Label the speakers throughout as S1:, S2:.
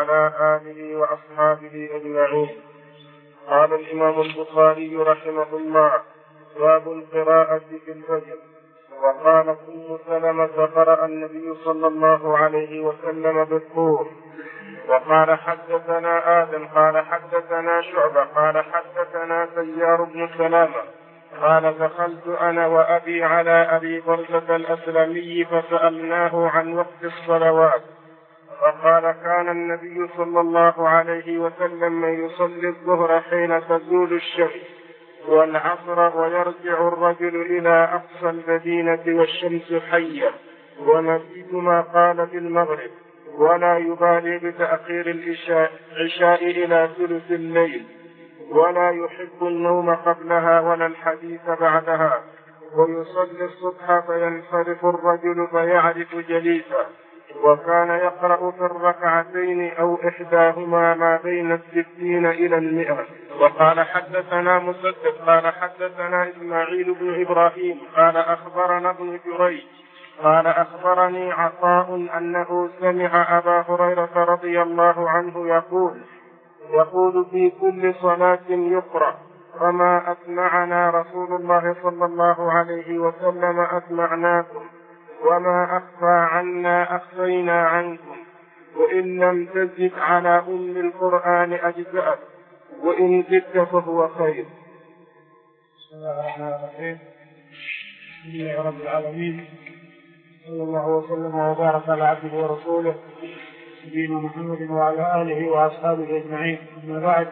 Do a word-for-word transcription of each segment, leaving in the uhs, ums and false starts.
S1: وعلى آله وأصحابه أجمعين. قال الإمام البخاري رحمه الله: باب القراءة في الفجر. وقال أم سلمة: قرأ النبي صلى الله عليه وسلم بالطور. وقال حدثنا آدم قال حدثنا شعبة قال حدثنا سيار بن سلامة قال: دخلت أنا وأبي على أبي برزة الأسلمي فسألناه عن وقت الصلوات، فقال: كان النبي صلى الله عليه وسلم يصلي الظهر حين تزول الشمس والعصر ويرجع الرجل إلى أقصى المدينة والشمس حية، ونسيت ما قال في المغرب، ولا يبالي بتأخير العشاء إلى ثلث الليل، ولا يحب النوم قبلها ولا الحديث بعدها، ويصلي الصبح فينصرف الرجل فيعرف جليسه، وكان يقرأ في الركعتين أو إحداهما ما بين الستين إلى المئة. وقال حدثنا مسدد قال حدثنا إسماعيل بن إبراهيم قال أخبرنا ابن جريج قال أخبرني عطاء أنه سمع أبا هريرة رضي الله عنه يقول يقول في كل صلاة يقرأ: وما أسمعنا رسول الله صلى الله عليه وسلم أسمعناكم، وما أخفى عنا أخفينا عنكم، وإن لم تزد على أم القرآن أجزأت، وإن زدت فهو خير.
S2: بسم الله الرحمن الرحيم. الحمد لله رب العالمين، صلى الله وسلم وبارك على عبده ورسوله نبينا محمد وعلى آله وأصحابه أجمعين. أما بعد،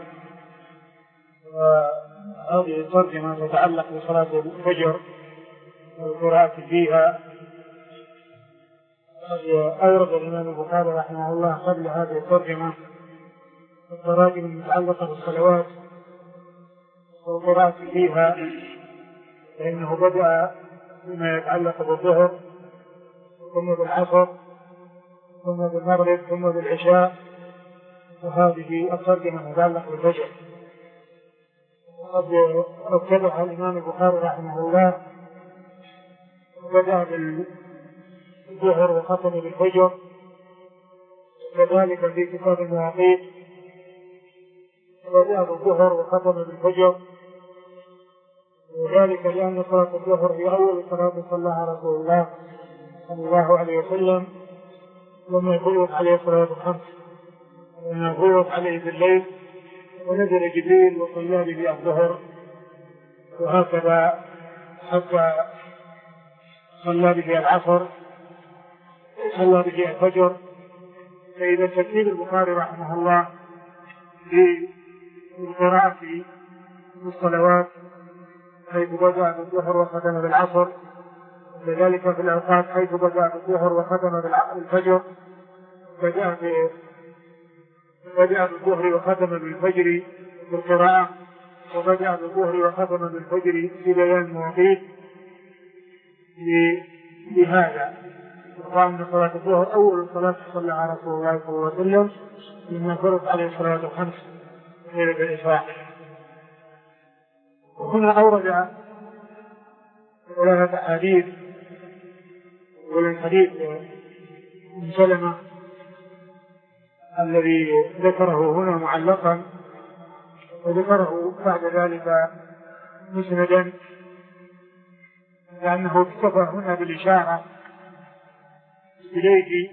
S2: هذه الترجمة تتعلق بصلاة الفجر والقراءة فيها. أورد الإمام البخاري رحمه الله قبل هذه الترجمة التراجم المتعلقة بالصلوات والقراءة فيها، فإنه بدأ بما يتعلق بالظهر، ثم بالعصر، ثم بالمغرب، ثم بالعشاء، وهذه الترجمة المتعلقة بالفجر. وقد رتبها الإمام البخاري رحمه الله، بدأ بالظهر وختم بالفجر، وكذلك في كتاب المواقيت بدأ بالظهر وختم بالفجر، وذلك لأن صلاة الظهر هي أول صلاة صلاها رسول الله صلى الله عليه وسلم، لما فرضت عليه صلاة الخمس، لما فرضت عليه بالليل ونزل جبريل وصلى به الظهر، وهكذا حتى صلى به العصر، صلى به الفجر. فإذا ترتيب البخاري رحمه الله في القراءة في الصلوات حيث بدأ بالظهر وختم بالعصر، وكذلك في الأوقات حيث بدأ بالظهر وختم بالفجر، بدأ بدأ بالظهر وختم بالفجر بالقراءة، وبدأ بالظهر وختم بالفجر في بيان المواقيت. لهذا وقام صلاة الظهر أول صلاة صلى رسول الله صلى الله عليه وسلم لما فرض عليه الصلاة الخمس غير الإسراء. وهنا أورد ثلاثة أحاديث، والحديث أم سلمة الذي ذكره هنا معلقا، وذكره بعد ذلك مسندا، لأنه اكتفى هنا بالإشارة إليه،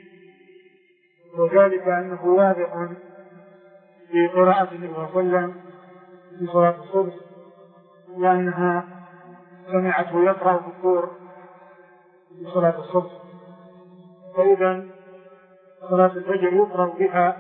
S2: وذلك أنه واضح في قراءة النبي صلى الله عليه وسلم في صلاة الصبح، لأنها سمعته يقرأ في الطور في صلاة الصبح، فإذا صلاة الفجر يقرأ بها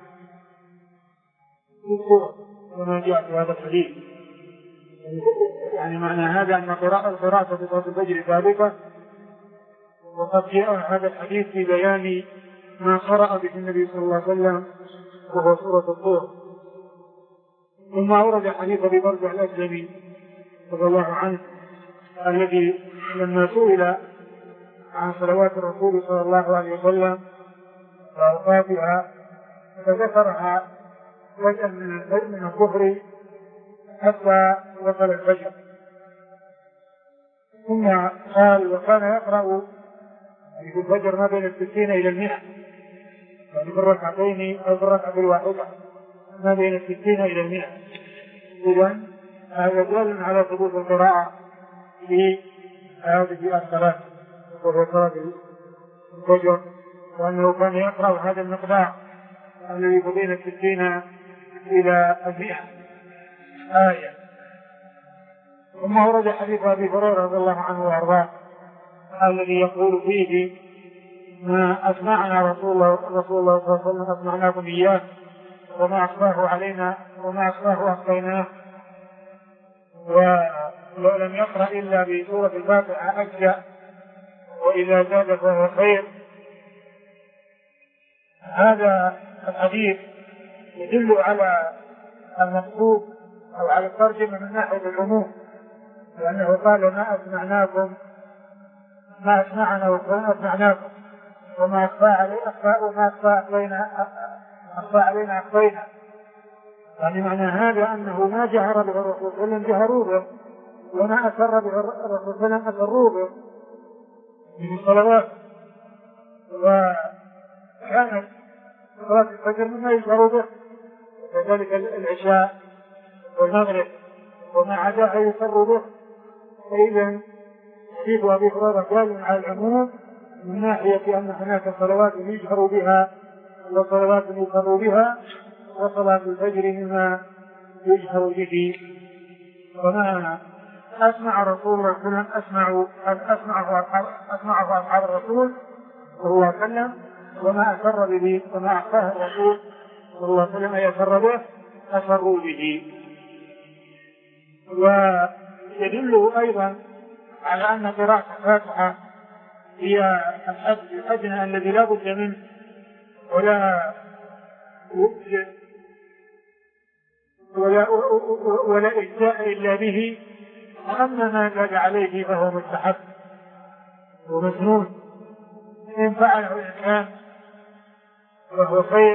S2: في الطور كما جاء في هذا الحديث. يعني معنى هذا أن قراءة القراءة في صلاة الفجر ثابتة، وقد جاء هذا الحديث في بيان ما قرأ به النبي صلى الله عليه وسلم وهو سورة الطور. ثم أورد حديث أبي برزة الأسلمي رضي الله عنه الذي لما سئل عن صلوات الرسول صلى الله عليه وسلم وأوقاتها فذكرها بدءا من الظهر حتى وصل الفجر، ثم قال: وكان يقرأ في الفجر ما بين الستين إلى المئة، يعني بالركعتين أو بالركعة الواحدة ما بين الستين إلى المئة. إذن هذا دال على ثبوت القراءة في هذه الصلاة وهو صلاة الفجر، وأنه كان يقرأ هذا المقدار الذي بين الستين إلى المئة آية. ثم ورد حديث أبي هريرة رضي الله عنه وأرضاه الذي يقول فيه ما أسمعنا رسول الله رسول الله صلى الله عليه وسلم أسمعناكم إياه وما أخفاه علينا وما أخفاه أخفيناه، ولو لم يقرأ إلا بسورة الفاتحة أجزأ وإذا زاد فهو خير. هذا الحديث يدل على المقصود أو على الترجمة من ناحية العموم، لأنه قال ما أسمعناكم ما أسمعنا وما أسمعناكم وما أخفى علينا وما أخفى علينا أخفى علينا أخفينا. يعني معنى هذا أنه ما جهر به الرسول صلى الله عليه وسلم جهروا به، وما أسر به الرسول صلى الله عليه وسلم أسروا به من الصلوات. وكانت صلاة الفجر مما يجهر به، وكذلك العشاء والمغرب وما عداها يسر به. فإذا حديث أبي هريرة دال على العموم من ناحية أن هناك صلوات يجهر بها وصلوات يسر بها، وصلاة الفجر مما يجهر به. وما أسمع رسول الله صلى الله عليه وسلم أسمع أسمعه أسمعه أصحاب الرسول صلى الله عليه وسلم، وما أسر به وما أخفاه الرسول صلى الله عليه وسلم يسر به أسروا به. ويدل أيضا على أن قراءة الفاتحة هي الأدنى الذي لا بد منه ولا ولا ولا إجزاء إلا به، وأما ما زاد عليه فهو مستحب ومسنون إن فعله الإنسان فهو خير،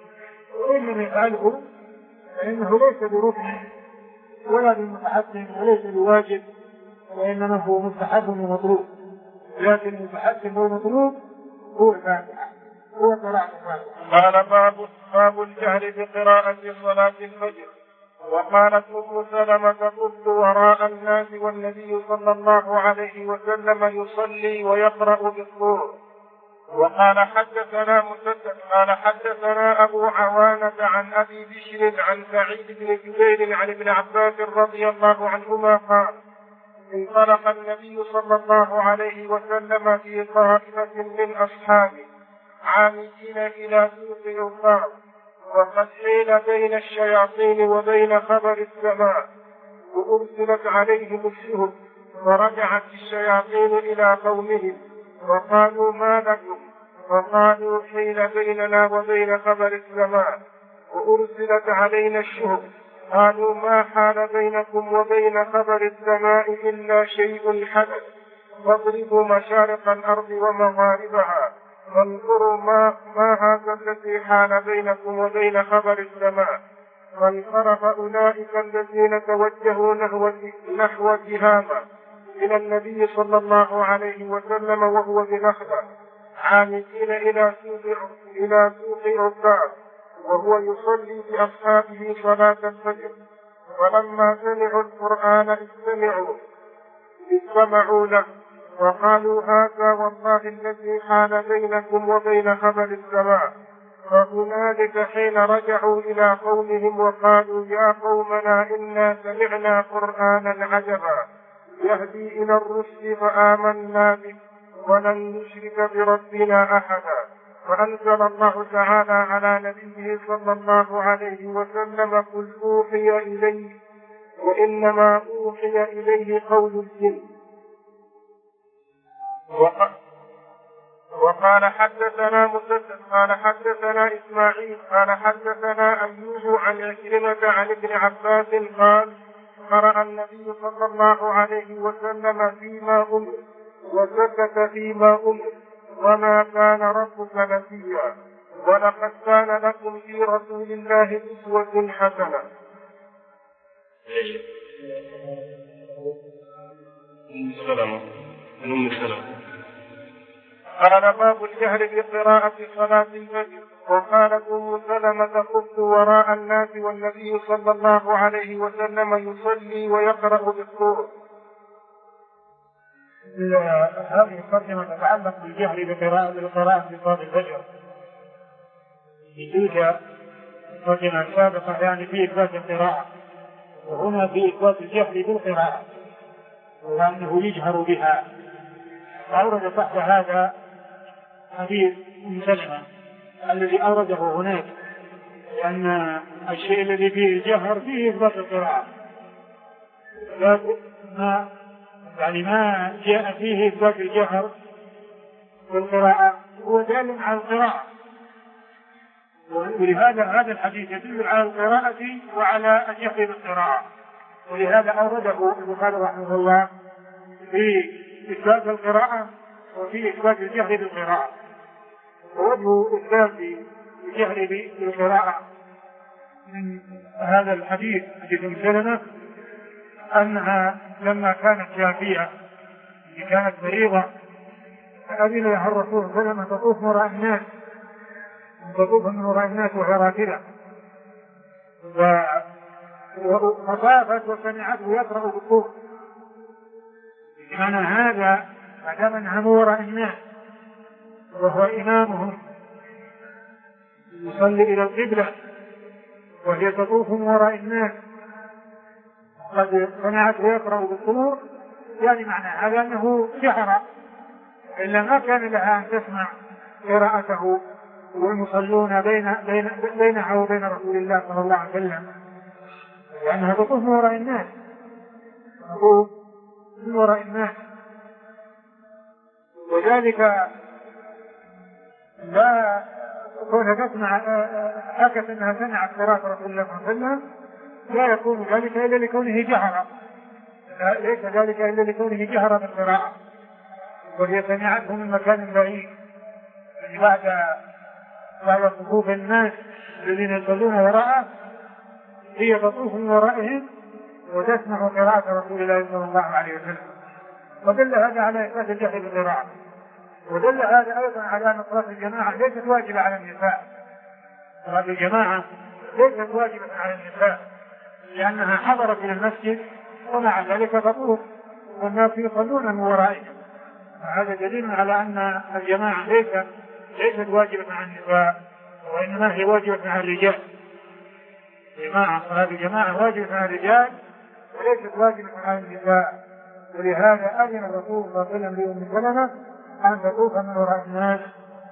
S2: وإن لم يفعله فإنه ليس بركن ولا بمتحسن وليس بواجب، وإنما هو مستحب ومطلوب. لكن المتحسن والمطلوب هو الفاتحة هو قراءة الفاتحة.
S1: قال باب باب الجهر بقراءة صلاة الفجر. وقالت أم سلمة كنت وراء الناس والنبي صلى الله عليه وسلم يصلي ويقرأ بالطور. وقال حدثنا مسدد قال حدثنا أبو عوانة عن أبي بشر عن سعيد بن جبير عن ابن عباس رضي الله عنهما قال انطلق النبي صلى الله عليه وسلم في طائفة من أصحابه عامدين إلى سوق عكاظ، وقد حيل بين الشياطين وبين خبر السماء، وأرسلت عليهم الشهب، فرجعت الشياطين إلى قومهم وقالوا ما لكم؟ وقالوا حيل بيننا وبين خبر السماء وأرسلت علينا الشهب. قالوا ما حال بينكم وبين خبر السماء إلا شيء حدث، فاضربوا مشارق الأرض ومغاربها وانظروا ما, ما هذا الذي حال بينكم وبين خبر السماء. فانصرف أولئك الذين توجهوا نحو, نحو تهامة إلى النبي صلى الله عليه وسلم وهو بنخلة عامدين إلى سوق إلى سوق عكاظ وهو يصلي بأصحابه صلاة الفجر. ولما سمعوا القرآن استمعوا استمعوا له وقالوا هذا والله الذي حال بينكم وبين خبر السماء. فهنالك حين رجعوا إلى قومهم وقالوا يا قومنا إنا سمعنا قرآنا عجبا يهدي إلى الرشد فآمنا به ولن نشرك بربنا أحدا. فأنزل الله تعالى على نبيه صلى الله عليه وسلم قل أوحي إليه وإنما أوحي إليه قول الجن. وقال حدثنا مسدد قال حدثنا إسماعيل قال حدثنا أيوب عن عكرمة عن ابن عباس قال قرأ النبي صلى الله عليه وسلم فيما أمر وسكت فيما أمر وما كان ربك نسيا ولقد كان لكم في رسول الله أسوة حسنة. قال باب الجهر بقراءة صلاة الفجر. وقالت أم سلمة خفت وراء الناس والنبي صلى الله عليه وسلم يصلي ويقرأ بالطور.
S2: هذه الترجمة تتعلق بالجهل بقراءة بالقراءة في صلاة الفجر. في تلك الترجمة السابقة يعني في إثبات القراءة، وهنا في إثبات الجهل بالقراءة وأنه يجهر بها. أورد تحت هذا حديث أم سلمة الذي أورده هناك، لأن الشيء الذي فيه الجهر فيه إثبات القراءة، ما يعني ما جاء فيه إثبات الجهر بالقراءة هو دال على القراءة، ولهذا هذا الحديث يدل على القراءة وعلى الجهر بالقراءة، ولهذا أورده البخاري رحمه الله في إثبات القراءة وفي إثبات الجهر بالقراءة. ووجه إثبات الجهر بالقراءة من هذا الحديث حديث أم سلمة أنها لما كانت شافية كانت مريضة فأذن لها الرسول صلى الله عليه وسلم تطوف وراء الناس تطوف من وراء الناس وهي راكبة، فطافت وسمعته يقرأ بالطوف. كان هذا ما دام انها وراء الناس وهو إمامهم يصلي إلى القبلة وهي تطوف وراء الناس قد سمعته يقرأ بالطور، يعني معنى هذا أنه جهر، إلا ما كان لها أن تسمع قراءته والمصلون بين بين بينها وبين رسول الله صلى الله عليه وسلم، لأنها تطوف وراء الناس تطوف وراء الناس. وذلك لا كونها تسمع حكت أنها سمعت قراءة رسول الله صلى الله عليه وسلم لا يكون ذلك إلا لكونه جهر، ليس ذلك إلا لكونه جهر بالقراءة، وهي سمعته من مكان بعيد بعد بعد صفوف الناس الذين يصلون وراءه، هي تطوف من ورائهم وتسمع قراءة رسول الله صلى الله عليه وسلم. ودل هذا على إثبات الجهر بالقراءة، ودل هذا أيضا على أن صلاة الجماعة ليست واجبة على النساء. صلاة الجماعة ليست واجبة على النساء لأنها حضرت إلى المسجد ومع ذلك تطوف والناس يصلون من ورائهم، هذا دليل على أن الجماعة ليست ليست واجبة على النساء وإنما هي واجبة على الرجال. جماعة صلاة الجماعة واجبة على الرجال وليست واجبة على النساء، ولهذا أذن الرسول صلى الله عليه وسلم لأم سلمة أن تطوف من وراء الناس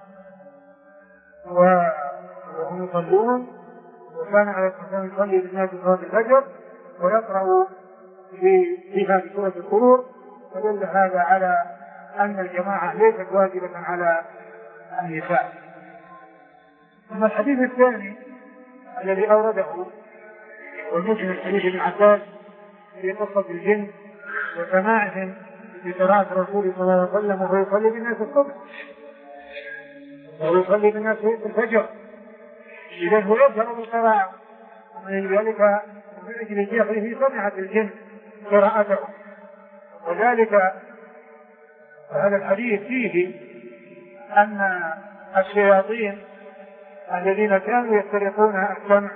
S2: وهم يصلون، وكان عليه الصلاة والسلام يصلي بالناس صلاة الفجر ويقرأ فيها بسورة الطور، فدل هذا على أن الجماعة ليست واجبة على النساء. أما الحديث الثاني الذي أورده والمسلم الحديث ابن عباس في قصة الجن وسماعهم بقراءة الرسول صلى الله عليه وسلم وهو يصلي بالناس الصبح وهو يصلي بالناس في الفجر، إذا هو يجهر بالقراءة، ومن ذلك من أجل جهره سمعت الجن قراءته. وذلك هذا الحديث فيه أن الشياطين الذين كانوا يسترقون السمع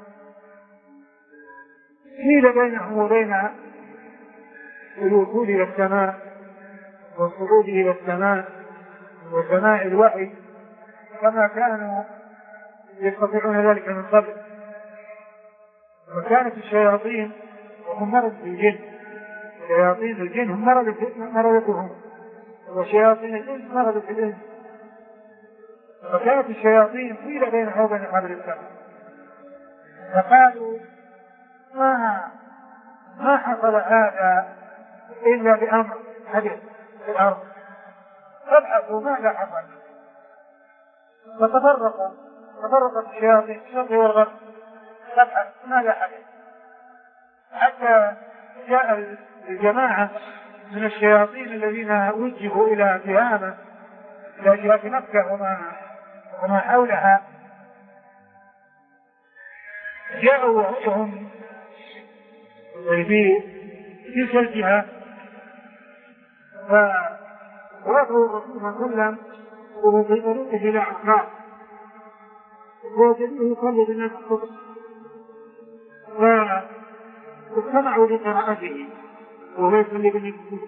S2: حيل بينهم وبين الوصول إلى السماء والصعود إلى السماء وسماع الوحي كما كانوا يستطيعون ذلك من قبل. وكانت الشياطين وهم مرض الجن، شياطين الجن هم مرضتهم وشياطين الإنس مرضت الإنس، فكانت الشياطين حيل بينها وبين حبل السماء، فقالوا ما ما حصل هذا إلا بأمر حدث في الأرض، فابحثوا ماذا حصل. فتفرقوا تفرقت الشياطين الشرق والغرب تبحث ماذا حدث، حتى جاء الجماعة من الشياطين الذين وجهوا إلى تهامة إلى جهة مكة وما وما حولها، جاءوا وهم في تلك الجهة فوافوا الرسول صلى الله عليه وسلم وهم في طريقه إلى عكاظ، ووجدوه يصلي بالناس الصبح واستمعوا لقراءته وهو يصلي بالناس الصبح.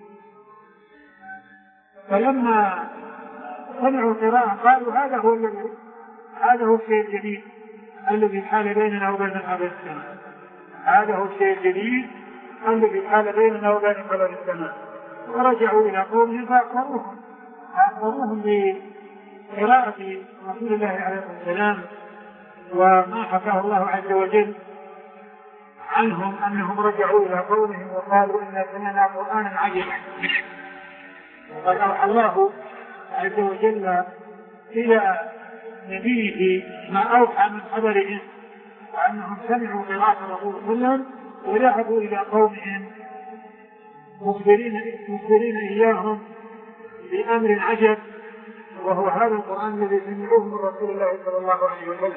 S2: فلما سمعوا قراءة قالوا هذا هو الذي هذا هو الشيء الجديد الذي حال بيننا وبين هذا السماء، هذا هو الشيء الجديد الذي حال بيننا وبين هذا السماء. ورجعوا إلى قومهم فأخبروهم فأخبروهم بقراءة رسول الله عليه الصلاة والسلام وما حكاه الله عز وجل عنهم أنهم رجعوا إلى قومهم وقالوا إنا سمعنا قرآنا عجبا. وقد أوحى الله عز وجل إلى نبيه ما أوحى من خبرهم وأنهم سمعوا قراءة رسول الله وذهبوا إلى قومهم مخبرين, مخبرين إياهم بأمر عجب، وهو هذا القرآن الذي سمعوه من رسول الله صلى الله عليه وسلم.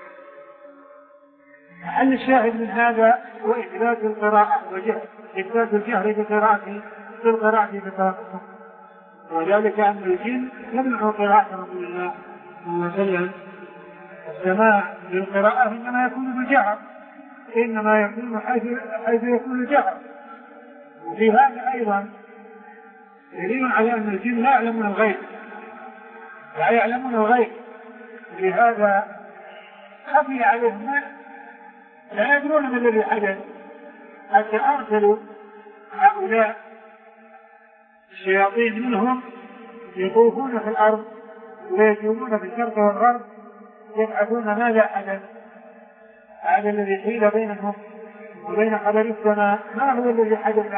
S2: محل الشاهد من هذا هو إثبات القراءة وإثبات الجهر بقراءة بالقراءة بقراءة، وذلك أن الجن يمنع قراءة رسول الله صلى الله عليه وسلم. السماع للقراءة إنما يكون بالجهر، إنما يكون حيث, حيث يكون الجهر. وفي هذا أيضا دليل على أن الجن لا يعلمون الغيب، لا يعلمون الغيب، لهذا خفي عليهم ما لا يدرون ما الذي حدث حتى أرسلوا هؤلاء الشياطين منهم يطوفون في الأرض ويجولون في الشرق والغرب يبحثون ماذا حدث، هذا الذي حيل بينهم وبين خبر السماء ما هو الذي حدث.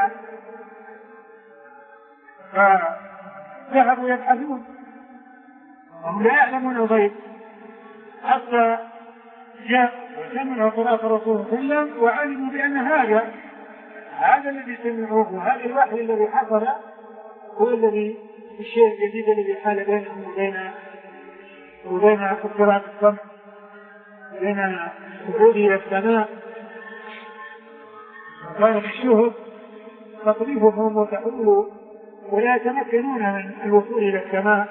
S2: فذهبوا يبحثون وهم لا يعلمون الغيب حتى جاء وسمعوا قراءة رسول الله وعلموا بأن هذا هذا الذي سمعوه هذا الوحي الذي حصل هو الذي الشيء الجديد الذي حال بينهم وبين وبين قراءة السمع بين الصعود إلى السماء. كانت الشهب تطريفهم وتحول ولا يتمكنون من الوصول إلى السماء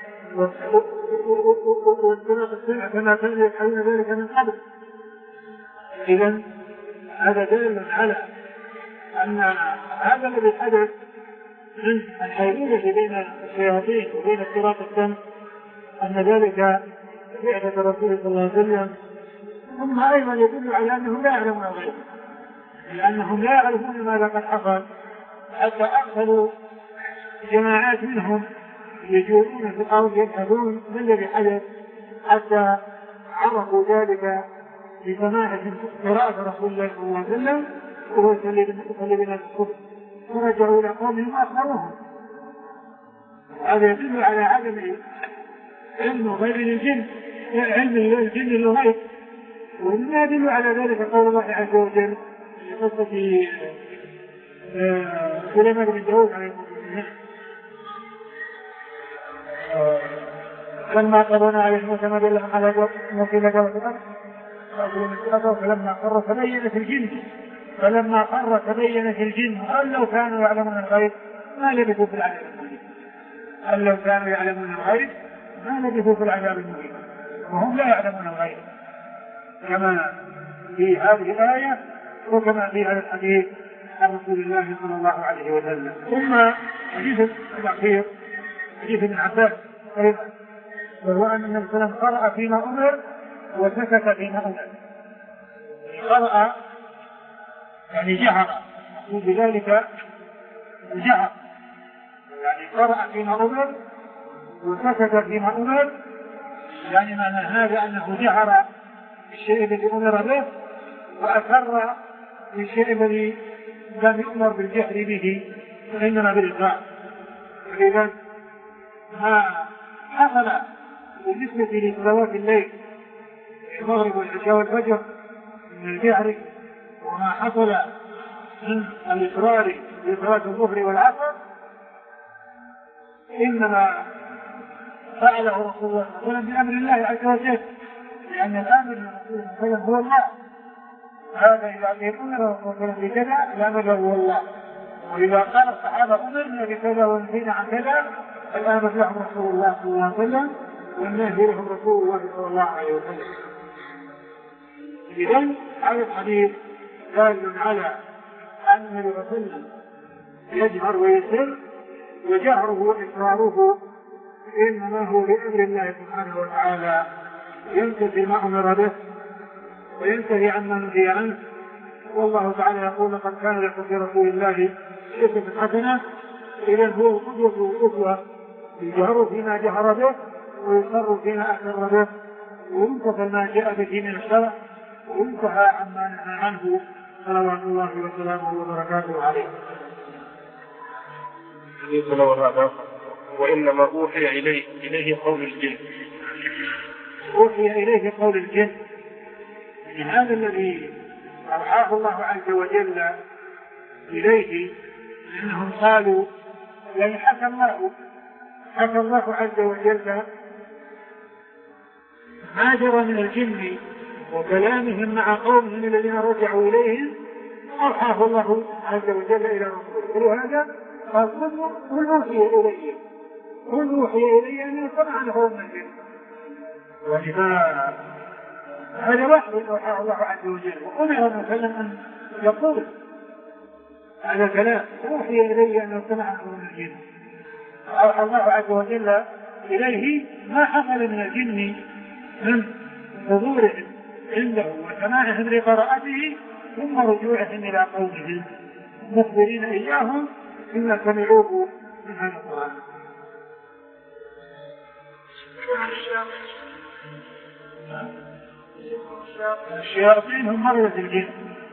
S2: والسماء السمع كما كانوا يفعلون ذلك من قبل. إذن هذا دال على أن هذا الذي حدث من الحيرية بين الشياطين وبين قراءة السمع أن ذلك بعثة رسول صلى الله عليه وسلم. ثم أيضا يدل على أنهم لا يعلمون الغيب، لأنهم لا يعرفون ماذا قد حصل حتى أرسلوا جماعات منهم يجولون في الأرض يبحثون ما الذي حدث حتى عرفوا ذلك بسماع قراءة رسول الله صلى الله عليه وسلم وهو يصلي بنا الصبح، فرجعوا إلى قومهم وأخبروهم. هذا يدل على عدم علم غير الجن، علم الجن للغيب. ومما يدل على ذلك قول الله عز وجل في قصة سليمان بن داود عليه السلام لما قضينا عليه الموت ما دلهم على مصيبة الأرض فلما قر تبينت الجن فلما قر تبينت الجن أن لو كانوا يعلمون الغيب ما لبثوا في العذاب المهين، أن لو كانوا يعلمون الغيب ما لبثوا في العذاب المهين، وهم لا يعلمون الغيب كما في هذه الآية وكما في هذا الحديث عن رسول الله صلى الله عليه وسلم. ثم حديث الأخير حديث ابن عباس أيضا، وهو أن النبي صلى الله عليه وسلم قرأ فيما أمر وسكت فيما أمر. قرأ يعني جهر بذلك جهر، يعني قرأ فيما أمر وسكت فيما أمر، يعني معنى هذا أنه جهر بالشيء الذي أمر به وأسر بالشيء الذي لم يؤمر بالجهر به وإنما بالإقرار. إذن ما حصل بالنسبة لصلوات الليل المغرب والعشاء والفجر من الجهر وما حصل من الإقرار بصلاة الظهر والعصر إنما فعله رسول الله صلى الله عليه وسلم بأمر الله عز وجل، لأن الآمر من رسول الله صلى الله عليه وسلم هو الله. هذا إذا أمر رسول الله بكذا الآمر هو الله، وإذا قال الصحابة أمرنا بكذا ونهينا عن كذا الآمر له رسول الله صلى الله عليه وسلم لم يهدرهم رسول الله صلى الله عليه وسلم. إذن هذا الحديث دال على أن الرسول يجهر ويسر، وجهره وإسراره إنما هو بأمر الله سبحانه وتعالى، يمتثل ما أمر به وينتهي عما نهي عنه. والله تعالى يقول: لقد كان لكم في رسول الله أسوة حسنة. إذن هو القدوة والأسوة، يجهر فيما جهر به ويسر فيما أسر به، ويمتثل ما جاء به من الشرع وينتهى عما نهى عنه صلوات الله وسلامه وبركاته عليه.
S1: وإنما أوحي إليه إليه قول الجن.
S2: أوحي إليه قول الجن، من هذا الذي أوحاه الله عز وجل إليه، أنهم قالوا يعني حكى الله حكى الله عز وجل ما جرى من الجن وكلامهم مع قومهم الذين رجعوا إليهم، أوحاه الله عز وجل إلى رسوله. ولهذا قال: قل أوحي إلي قل أوحي إلي أنه سمع له من الجن. هذا وحي أوحاه الله عز وجل، وأمر مثلا أن يقول هذا كلام: أوحي إلي أنه سمع له من الجن. أوحى الله عز وجل إليه ما حصل من الجن من حضورهم عنده وسماعهم لقراءته، ثم رجوعهم إلى قومهم مخبرين إياهم بما سمعوه من هذا القرآن. الشياطين هم مرضى الجن.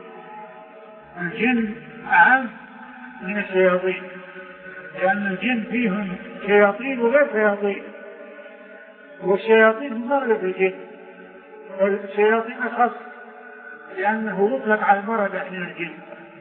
S2: الجن أعم من الشياطين، لأن الجن فيهم شياطين وغير شياطين، والشياطين هم مرضى الجن، والشياطين أخص لأنه يطلق على المرضى من الجن،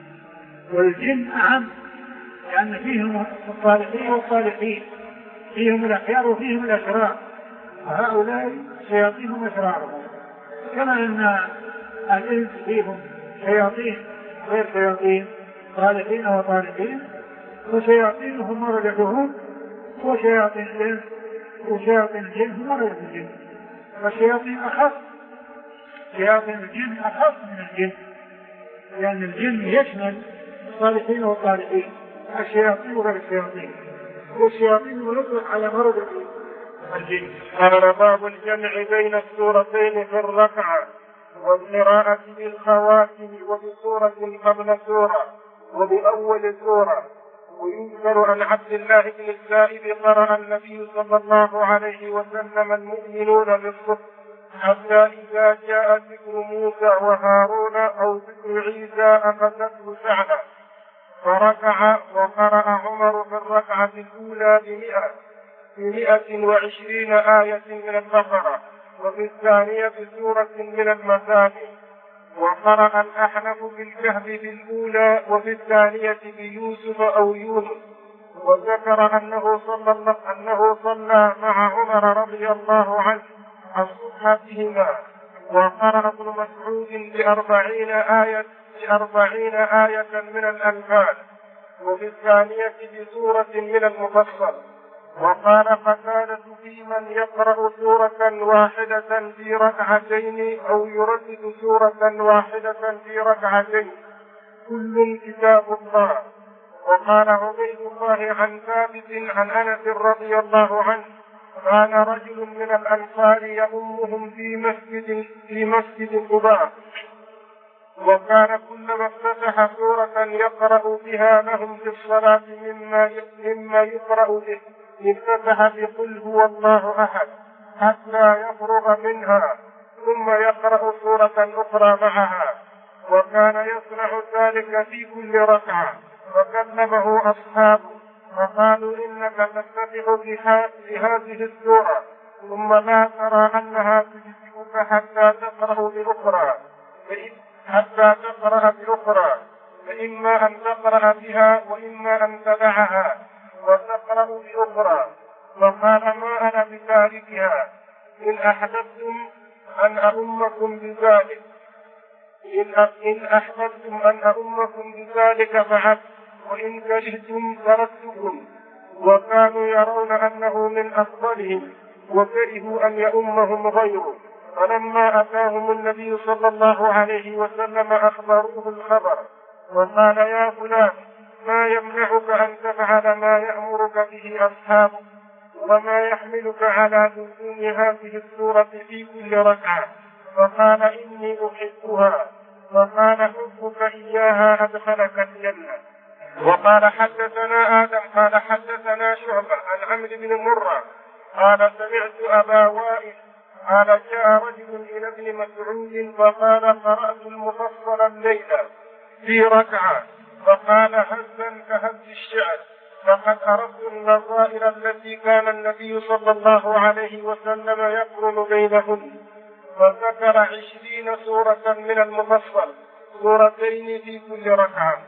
S2: والجن أعم لأن فيهم الصالحين والصالحين، فيهم الأخيار وفيهم الأشرار، وهؤلاء شياطين هم أشرارهم. كما أن الإنس فيهم شياطين غير شياطين، صالحين وطالحين، وشياطينهم مرضهم، وشياطين الإنس وشياطين الجن هم مرض الجن. والشياطين أخص، شياطين الجن أخص من الجن، لأن الجن يشمل الصالحين والطالحين، الشياطين وغير الشياطين، والشياطين يطلق على مرض الجن.
S1: قال: باب الجمع بين السورتين في الركعة، والقراءة بالخواتم وبسورة قبل سورة وبأول سورة. ويذكر عن عبد الله بن السائب قرأ النبي صلى الله عليه وسلم المؤمنون بالصف حتى إذا جاء ذكر موسى وهارون أو ذكر عيسى أخذته سعده، فركع. وقرأ عمر في الركعة الأولى بمئة بمئة وعشرين آية من البقرة، وفي الثانية بسورة من المثاني. وقرأ الأحنف بالكهف في الأولى وفي الثانية بيوسف أو يونس. وذكر أنه صلى, أنه صلى مع عمر رضي الله عنه الصبح بهما. وقرأ ابن مسعود بأربعين آية, بأربعين آية من الأنفال، وفي الثانية بسورة من المفصل. وقال قتادة في من يقرأ سورة واحدة في ركعتين أو يردد سورة واحدة في ركعتين كل كتاب الله. وقال عبيد الله عن ثابت عن أنس رضي الله عنه: كان رجل من الأنصار يؤمهم في مسجد في مسجد قباء، وكان كلما افتتح سورة يقرأ بها لهم في الصلاة مما مما يقرأ به افتتح بقل هو الله أحد حتى يفرغ منها، ثم يقرأ سورة أخرى معها، وكان يصنع ذلك في كل ركعة. فكلمه أصحابه فقالوا: إنك تفتتح بهذه السورة ثم لا ترى أنها تجزئك حتى تقرأ بأخرى حتى تقرأ بأخرى فإما أن تقرأ بها وإما أن تدعها وتقرأ بأخرى. فقال: ما أنا بتاركها، إن أحببتم أن أؤمكم بذلك إن أحببتم أن أؤمكم بذلك فعلت، وإن كرهتم تركتكم. وكانوا يرون أنه من أفضلهم، وكرهوا أن يؤمهم غيره، فلما أتاهم النبي صلى الله عليه وسلم أخبروه الخبر وقال: يا فلان، ما يمنعك أن تفعل ما يأمرك به أصحابك، وما يحملك على لزوم هذه السورة في كل ركعة؟ فقال: إني أحبها. فقال: حبك إياها أدخلك الجنة. وقال: حدثنا آدم قال حدثنا شعبة عن عمرو بن مرة قال: سمعت أبا وائل قال: جاء رجل إلى ابن مسعود فقال: قرأت المفصل الليلة في ركعة، فقال: هزا كهز الشعر، فقد أردت النظائر التي كان النبي صلى الله عليه وسلم يقرن بينهن، وذكر عشرين سورة من المفصل، سورتين في كل ركعة.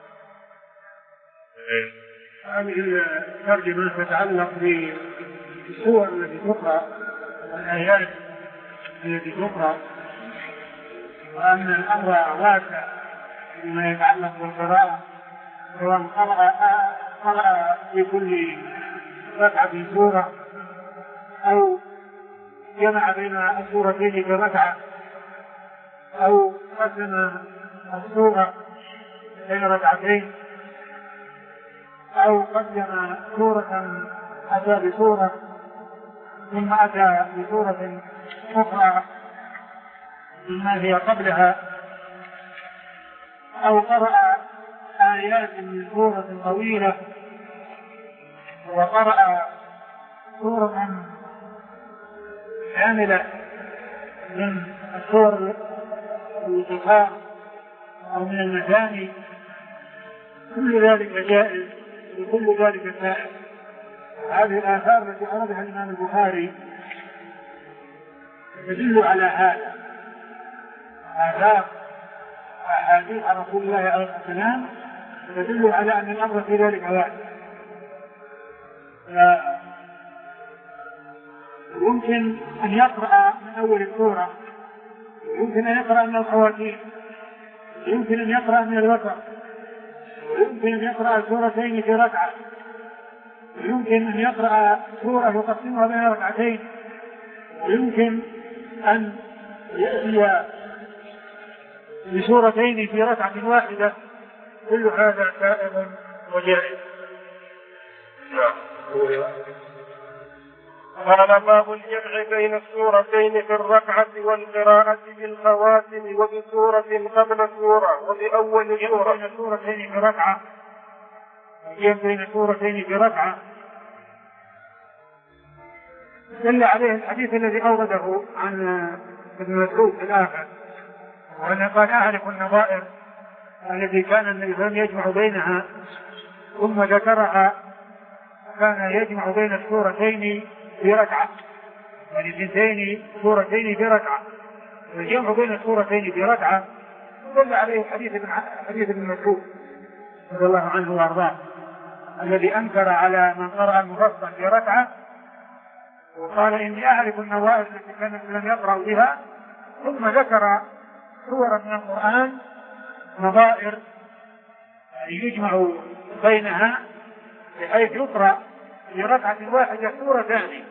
S2: هذه الترجمة تتعلق بالسور التي تقرأ والآيات التي تقرأ، وأن الأمر واسع فيما يتعلق بالقراءة، سواء قرأ قرأ في كل ركعة سورة أو جمع بين السورتين في ركعة أو قسم السورة بين ركعتين أو قدم سورة أتى بسورة ثم أتى بسورة أخرى مما هي قبلها، أو قرأ آيات من سورة طويلة وقرأ سورة كاملة من السور القصار أو من المثاني، كل ذلك جائز وكل ذلك سائر. هذه الآثار التي أوردها الإمام البخاري تدل على هذا، آثار أحاديث عن رسول الله عليه الصلاة والسلام تدل على أن الأمر في ذلك واسع. يمكن أن يقرأ من أول السورة، يمكن أن يقرأ من الخواتيم، يمكن أن يقرأ من الوتر، يمكن أن يقرأ سورتين في ركعة، يمكن أن يقرأ سورة يقسمها بين ركعتين، يمكن أن يأتي بسورتين في ركعة واحدة، كل هذا سائغ وجائز.
S1: قال: باب الجمع بين السورتين في الركعة والقراءة بالخواتم وبسورة قبل سورة وبأول سورة.
S2: بين سورتين في ركعة، بين سورتين في ركعة دل عليه الحديث الذي أورده عن ابن مسعود في الآخر، وأنه قال: أعرف النظائر التي كان النبي صلى الله عليه وسلم يجمع بينها، ثم ذكرها كان يجمع بين السورتين في ركعة، يعني اثنتين سورتين في ركعة. الجمع بين السورتين في ركعة دل عليه حديث ابن حديث ابن مسعود رضي الله عنه وارضاه، الذي انكر على من قرأ المفصل في ركعة وقال: اني اعرف النظائر التي كان لم يقرأ بها، ثم ذكر سورة من القرآن نظائر يجمع بينها بحيث يقرأ في ركعة واحدة سورة ثانية،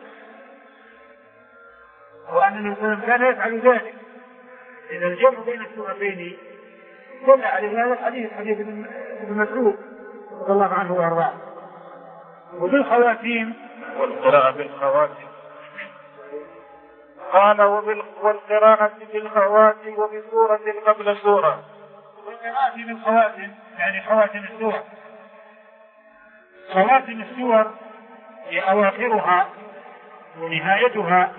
S2: وأن الإنسان كان يفعل ذلك. إذا الجمع بين السورتين دل على هذا الحديث، حديث ابن مسعود رضي الله عنه وارضاه. وبالخواتيم
S1: والقراءة بالخواتيم، قال: والقراءة بالخواتيم وبسورة قبل سورة.
S2: والقراءة بالخواتيم يعني خواتم السور، خواتم السور هي أواخرها ونهايتها.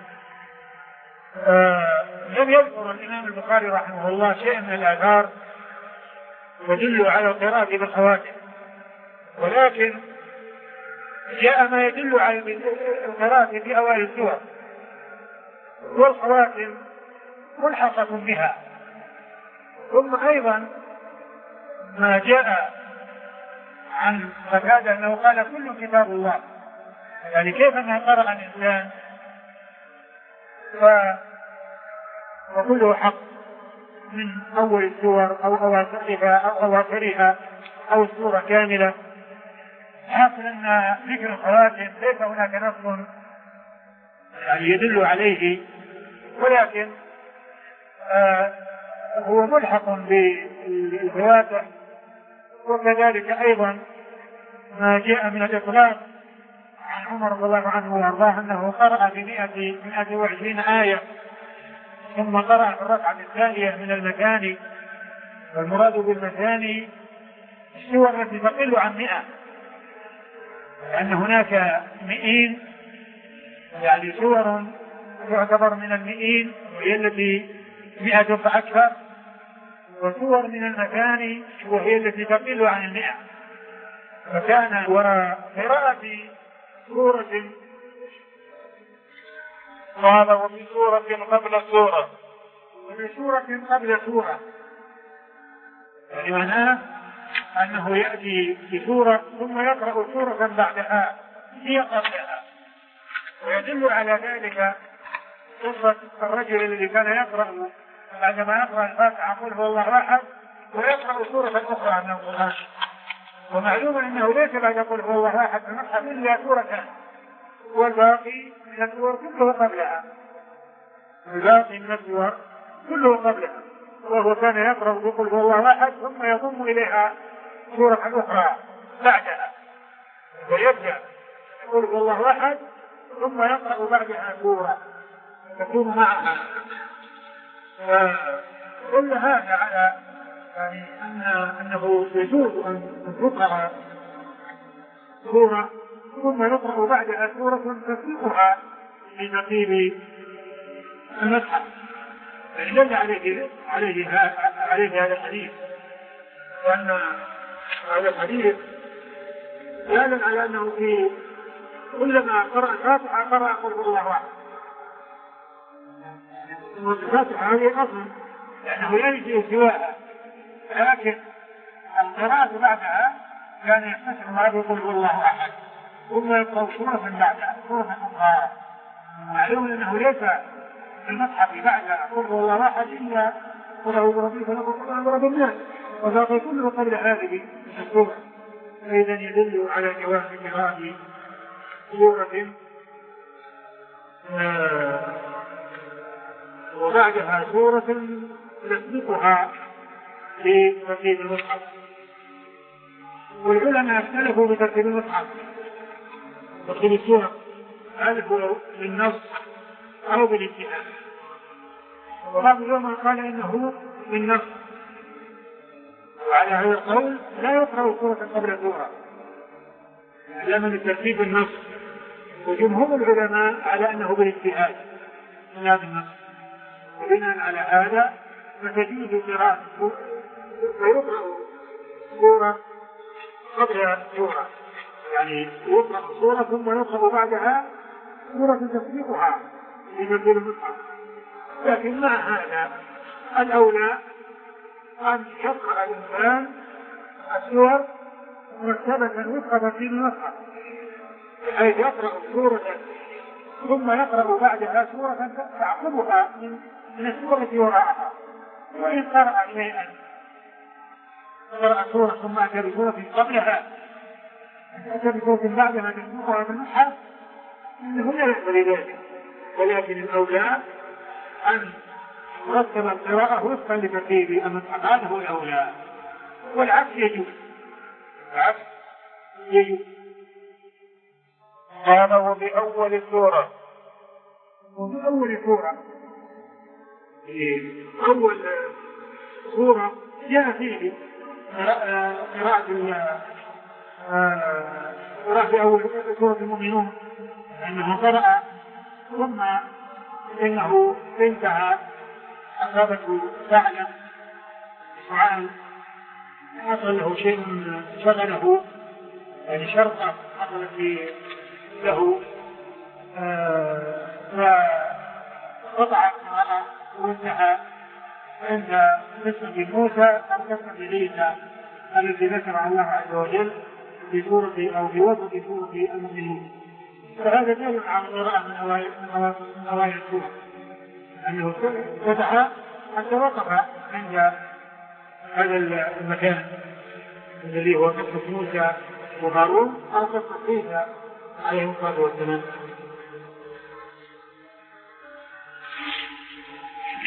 S2: آه لم يذكر الإمام البخاري رحمه الله شيئا من الآثار يدل على القراءة بالخواتم، ولكن جاء ما يدل على القراءة في أوائل السور، والخواتم ملحقة بها. ثم أيضا ما جاء عن قتادة أنه قال: كل كتاب الله، يعني كيف أنه قرأ الإنسان وكله حق من أول السور أو أواخرها أو أواخرها أو السورة كاملة. حاصل أن ذكر الخواتم ليس هناك نص يعني يدل عليه، ولكن آه هو ملحق بالفواتح. وكذلك أيضا ما جاء من الإطلاق عن عمر رضي الله عنه وارضاه انه قرأ بمئة مئة وعشرين آية ثم قرأ في الركعة الثانية من المثاني. والمراد بالمثاني السور التي تقل عن مئة، لأن هناك مئين يعني سور تعتبر من المئين وهي التي مئة فأكثر، وسور من المثاني وهي التي تقل عن المئة. فكان وقراءة سورة
S1: قال وفي سورة قبل سورة
S2: وفي سورة قبل سورة، يعني معناه أنه يأتي بسورة ثم يقرأ سورة بعدها هي قبلها. ويدل على ذلك قصة الرجل الذي كان يقرأ بعدما يقرأ الفاتحة قل هو الله أحد ويقرأ سورة أخرى من القرآن. ومعلوم أنه ليس بعد قل هو الله أحد المصحف إلا سورة، والباقي من السور كله قبلها، الباقي من السور كله قبلها. وهو كان يقرأ بقل هو الله أحد ثم يضم إليها سورة أخرى بعدها، ويبدأ يقول هو الله أحد ثم يقرأ بعدها سورة تكون معها. كل هذا على يعني أن أنه يجوز أن تقرأ سورة ثم يقرأ بعدها سورة تسبقها في ترتيب المصحف. دل عليه عليه عليه هذا الحديث، وأن هذا الحديث دال على أنه في كلما قرأ الفاتحة قرأ قل هو الله أحد. الفاتحة هذه أصلا لأنه لا يجي سواها، لكن القراءة بعدها كان يختصر ما يقول هو الله أحد ثم يقرأ سورة بعدها سورة أخرى. معلوم أنه ليس في المصحف بعد قل هو الله أحد إلا قل أعوذ بربك فلق برب الناس، وباقي كله قبل هذه السورة. فإذا يدل على جواز قراءة سورة آه وبعدها سورة تسبقها في ترتيب المصحف. والعلماء اختلفوا بترتيب المصحف، ترتيب السورة هل هو بالنص أو بالاجتهاد. وبعض العلماء قال إنه بالنص، وعلى هذا القول لا يقرأ سورة قبل سورة علامة لترتيب النص. وجمهور العلماء على أنه بالاجتهاد من هذا النص، وبناء على هذا فتجوز قراءة ويقرأ سورة قبل سورة، يعني يقرأ سورة ثم يقرأ بعدها سورة تسبقها في ترتيب المصحف. لكن مع هذا الأولى أن يقرأ الإنسان السور مرتبة وفق ترتيب المصحف، حيث يقرأ سورة ثم يقرأ بعدها سورة تعقبها من السورة وراءها. وإن قرأ شيئا قرأ سورة ثم أتى بسورة قبلها أتى بسورة بعدها تسبقها بالمصحف إنه لا يقبل ذلك، ولكن الأولى أن ترتب القراءة وفقا لترتيب المصحف، هذا هو الأولى. والعكس يجوز، العكس يجوز.
S1: قال وبأول السورة
S2: وبأول سورة أول سورة جاء فيه قراءة قراءة أول سورة المؤمنون، أنه قرأ ثم إنه انتهى أصابته فعلا سؤال حصل له شيء شغله، يعني شرطة حصلت له فقطع القراءة وانتهى عند قصة موسى أو قصة عيسى التي ذكرها الله عز وجل في سورة أو في وسط سورة المؤمنون. فهذا دليل على القراءة من أوائل السورة، أنه فتح حتى وقف عند هذا المكان الذي هو قصة موسى وهارون أو قصة عيسى عليه الصلاة والسلام.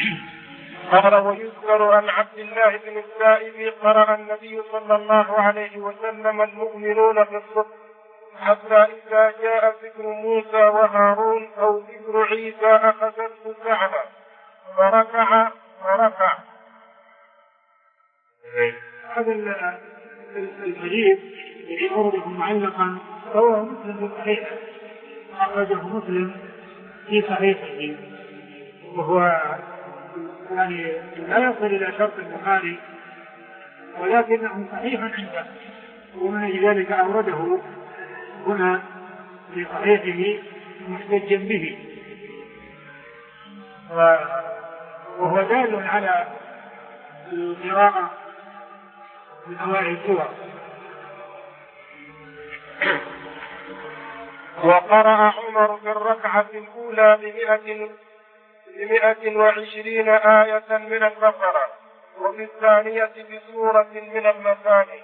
S1: قال ويذكر عن عبد الله بن السائب قرأ النبي صلى الله عليه وسلم المؤمنون في الصف حتى إذا جاء ذكر موسى وهارون أو ذكر عيسى أخذته سعبا فركع فركع.
S2: هذا الحديث الذي ورده معلقا رواه مسلم في صحيحه، أخرجه مسلم في صحيحه، وهو يعني لا يصل إلى شرط البخاري ولكنه صحيح عنده، ومن أجل ذلك أورده هنا في صحيحه محتجا به، وهو دال على القراءة من أوائل السور.
S1: وقرأ عمر في الركعة الأولى بمئة بمئة وعشرين آية من البقرة وفي الثانية بسورة من المثاني.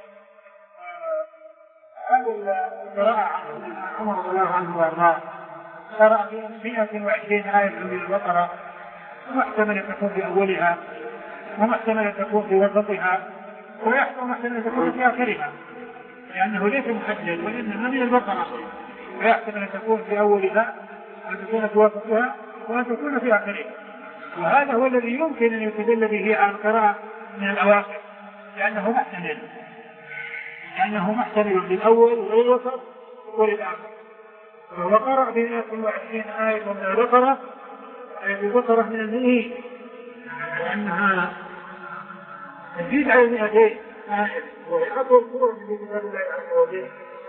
S2: هذه القراءة عمر رضي الله عنه وارضاه قرأ بمئة وعشرين آية من البقرة، محتمل تكون في أولها ومحتمل تكون في وسطها ويحتمل تكون في آخرها، لأنه ليس محدد وإنما من البقرة، ويحتمل تكون في أولها وأن تكون في وسطها وأن تكون في آخرها. وهذا هو الذي يمكن أن يتدل به على القراءة من الأواخر، لأنه محتمل لأنه محتمل للأول وللوسط وللآخر. فهو قرأ بمئة وعشرين آية من البقرة، أي البقرة من المئين، لأنها تزيد على المئتين آية ويحطوا الصورة من كتاب الله عز وجل،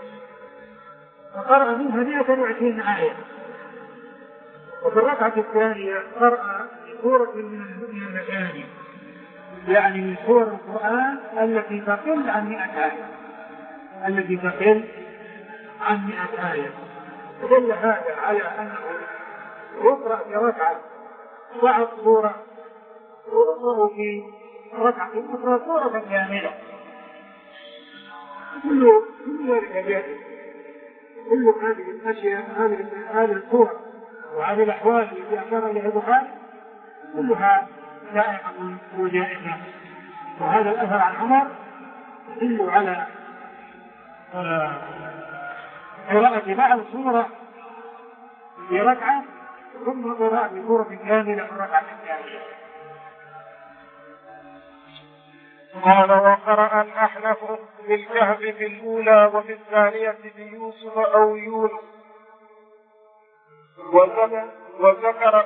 S2: فقرأ منها مئة وعشرين آية. وفي الركعة الثانية قرأ سورة من المثاني، يعني من سور القرآن التي تقل عن مئة آية التي تقل عن مئة آية. دل هذا على أنه يقرأ في ركعة بعض سورة ويقرأ في ركعة أخرى سورة كاملة. كل ذلك جائز، كل هذه الأشياء هذه السورة وهذه الأحوال التي أشار إليها البخاري كلها لائقة وجائزة. وهذا الأثر عن عمر يدل على قراءة بعض سورة في ركعة ثم قراءة سورة كاملة في الركعة الثانية.
S1: قال وقرأ الأحنف بالكهف في الأولى وفي الثانية بيوسف أو يونس وذكر وذكر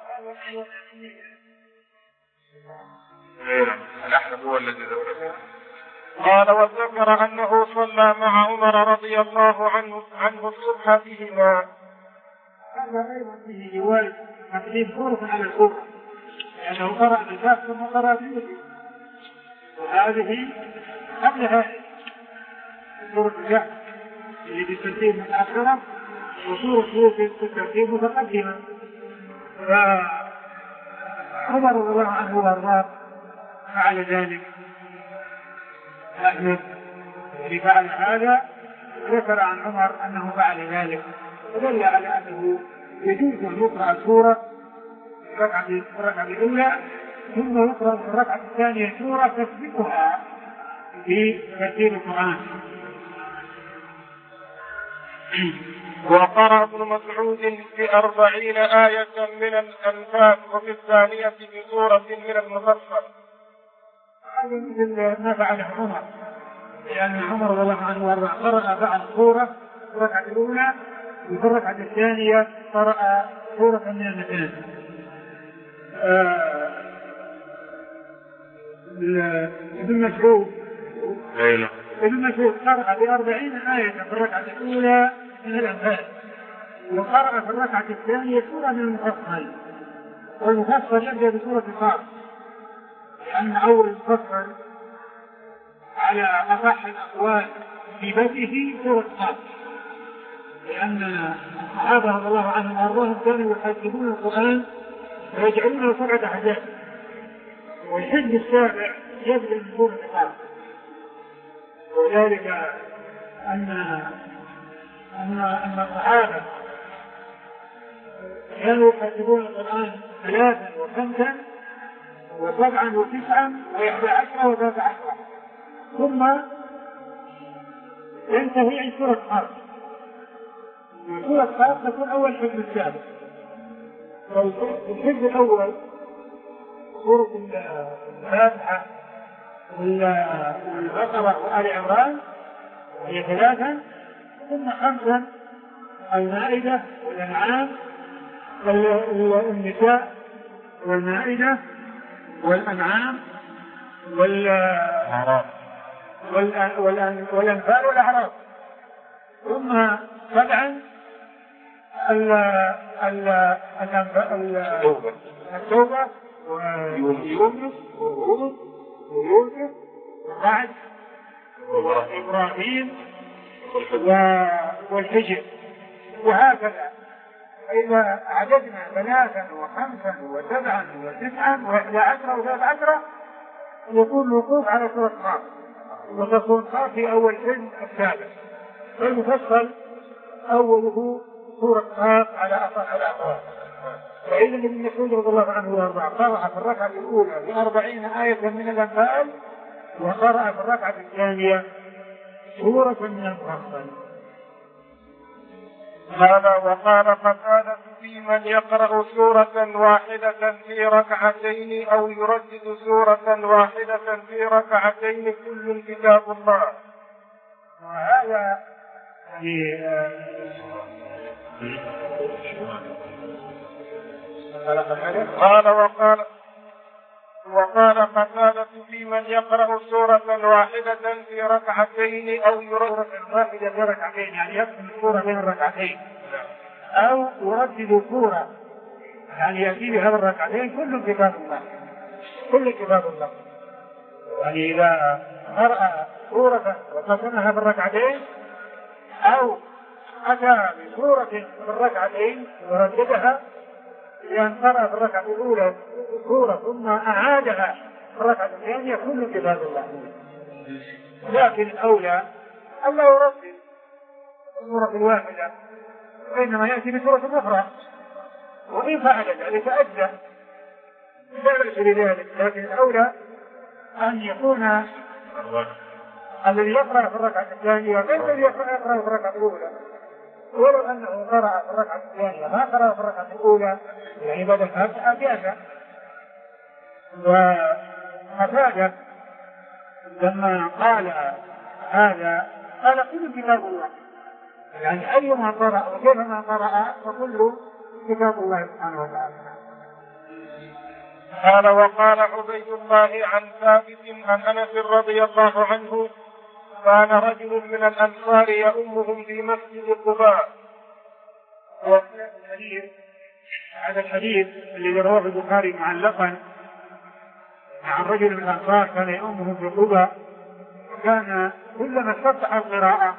S3: الأحنف هو الذي ذكر.
S1: قال وذكر أنه صلى مع عمر رضي الله عنه عنه الصبح بهما.
S2: هذا أيضا فيه رواية تقديم سورة على الأخرى، لأنه قرأ بالكهف ثم قرأ بيوسف، وهذه قبلها سورة الكهف اللي بالترتيب متأخرة وسورة يوسف بالترتيب متقدمة. فعمر رضي الله عنه وارضاه فعل ذلك، أحمد اللي فعل هذا ذكر عن عمر أنه فعل ذلك، ودل على أنه يجوز أن يقرأ سورة في الركعة الأولى ثم يقرأ في الركعة الثانية سورة تسبقها في ترتيب القرآن.
S1: وقرأ ابن مسعود بأربعين آية من الأنفال وفي الثانية بسورة من المفصل.
S2: هذا مثل ما فعله عمر، لأن عمر رضي الله عنه وارضاه قرأ بعض سورة في الركعة الأولى وفي الركعة الثانية قرأ سورة من المثاني. ابن مسعود ابن مسعود قرأ بأربعين آية في الركعة الأولى من الأنفال، وقرأ في الركعة الثانية سورة من المفصل، والمفصل يبدأ بسورة القاف، لأن أول المفصل على أصح الأقوال في بدءه سورة القاف، لأن الصحابة رضي الله عنهم وأرضاهم كانوا يحسبون القرآن ويجعلونه سبعة أحزاب، والحزب السابع يبدأ من سورة القاف، وذلك أن أن أن الصحابة كانوا يحسبون القرآن ثلاثا وخمسا وسبعا وتسعا وإحدى عشرة وثلاث عشرة، ثم ينتهي عند سورة حرب. سورة حرب تكون أول حزب السابق. الحزب الأول سورة الفاتحة والبقرة وآل عمران هي ثلاثة، ثم خمسا المائدة والأنعام والنساء والمائدة والأنعام والأنفال والأعراف، ثم سبعا التوبة ويونس وهود ويوسف وبعد وإبراهيم والحجر، وهكذا. إذا عددنا ثلاثا وخمسا وسبعا وتسعا وإحدى عشرة وثلاث عشرة يكون الوقوف على سورة قاف، وتكون قاف في أول حزب السابع. المفصل أوله سورة قاف على أصح الأقوال. وإذا ابن مسعود رضي الله عنه وارضاه قرأ في الركعة الأولى بأربعين آية من الأنفال، وقرأ في الركعة الثانية سورة من المفصل.
S1: قال وقال قتادة في من يقرأ سورة واحدة في ركعتين أو يردد سورة واحدة في ركعتين كل كتاب الله.
S2: وهذا
S1: قال وقال وقال قتادة في من يقرأ سورة واحدة في ركعتين أو يردد
S2: واحدة في ركعتين، يعني يقرأ السورة بين الركعتين، أو يردد سورة يعني يأتي بهذا الركعتين كل كتاب الله، كل كتاب الله. يعني إذا قرأ سورة وقسمها بالركعتين أو أتى بسورة في الركعتين ورددها، لأن قرأ في الركعة الأولى سورة ثم أعادها في الركعة الثانية كل كتاب الله. لكن الأولى ألا يردد السورة الواحدة، وإنما يأتي بسورة أخرى، وإن فعل ذلك أجزى لا بأس لذلك. لكن الأولى أن يكون الذي يقرأ في الركعة الثانية غير الذي يقرأ في الركعة الأولى، ولو أنه قرأ في الركعة الثانية ما قرأ في الركعة الأولى يعني بدأ فاتحة جازا. وقتادة لما قال هذا قال كل كتاب الله، يعني أيما قرأ وكيفما قرأ فكل كتاب الله سبحانه وتعالى.
S1: قال وقال عبيد الله عن ثابت عن أنس رضي الله عنه كان رجل من الأنصار يؤمهم في مسجد قباء.
S2: هذا الحديث الذي رواه البخاري معلقا عن رجل من الأنصار كان يؤمهم في قباء، وكان كلما استفتح القراءة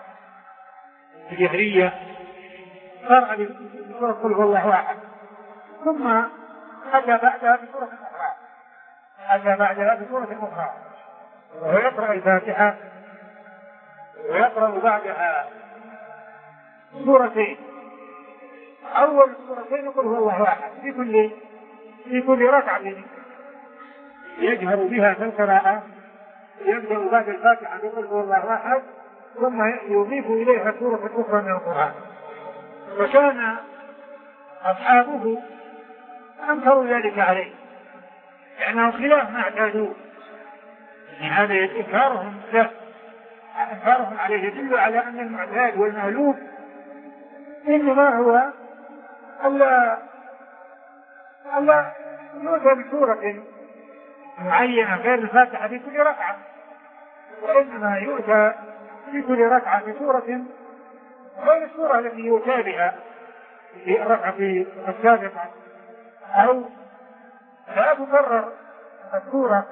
S2: الجهرية قرأ بسورة قل هو الله أحد، ثم أتى بعدها بسورة أخرى أتى بعدها بسورة أخرى وهو يقرأ الفاتحة ويقرأ بعدها سورتين. أول سورتين قل هو الله أحد في كل في كل ركعة يجهر بها في القراءة، يبدأ بعد الفاتحة بقل هو الله أحد ثم يضيف إليها سورة أخرى من القرآن. وكان أصحابه أنكروا ذلك عليه لأنه خلاف ما اعتادوه، يعني هذا إنكارهم له إنكارهم عليه يدل على أن المعتاد والمألوف إنما هو ألا ألا يؤتى بسورة معينة غير الفاتحة في كل ركعة، وإنما يؤتى في كل ركعة بسورة غير السورة التي يؤتى بها في الركعة السابقة، أو لا تكرر السورة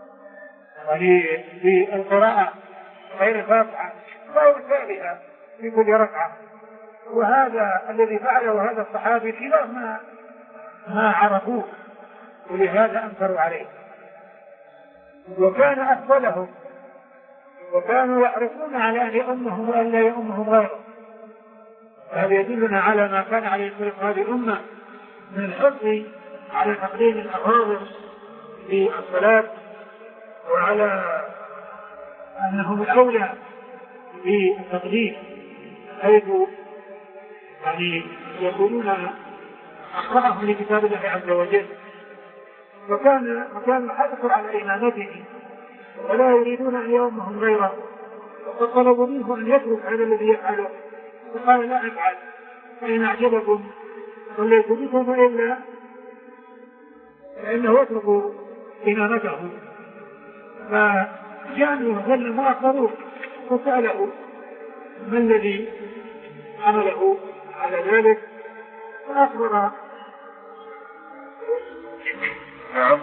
S2: في القراءة غير الفاتحة لا يؤتى بها في كل ركعة. وهذا الذي فعله هذا الصحابي خلاف ما ما عرفوه، ولهذا أنكروا عليه. وكان أفضلهم وكانوا يعرفون على أن يؤمهم وأن لا يؤمهم غيره. هذا يدلنا على ما كان عليه السلف هذه الأمة من الحرص على تقديم الأفاضل في الصلاة وعلى أنهم الأولى في التقديم، حيث يعني يقولون أقرأهم لكتاب الله عز وجل، وكان وكان حرصوا على إمامته ولا يريدون أن يؤمهم غيره، فطلبوا منه أن يترك هذا الذي يفعله، فقال لا أفعل، فإن أعجبكم صليت بكم فإلا فإنه يترك إمامته. فجاءوا وسلم وأخبروه وسأله ما الذي عمله على ذلك، فأخبر.
S1: نعم.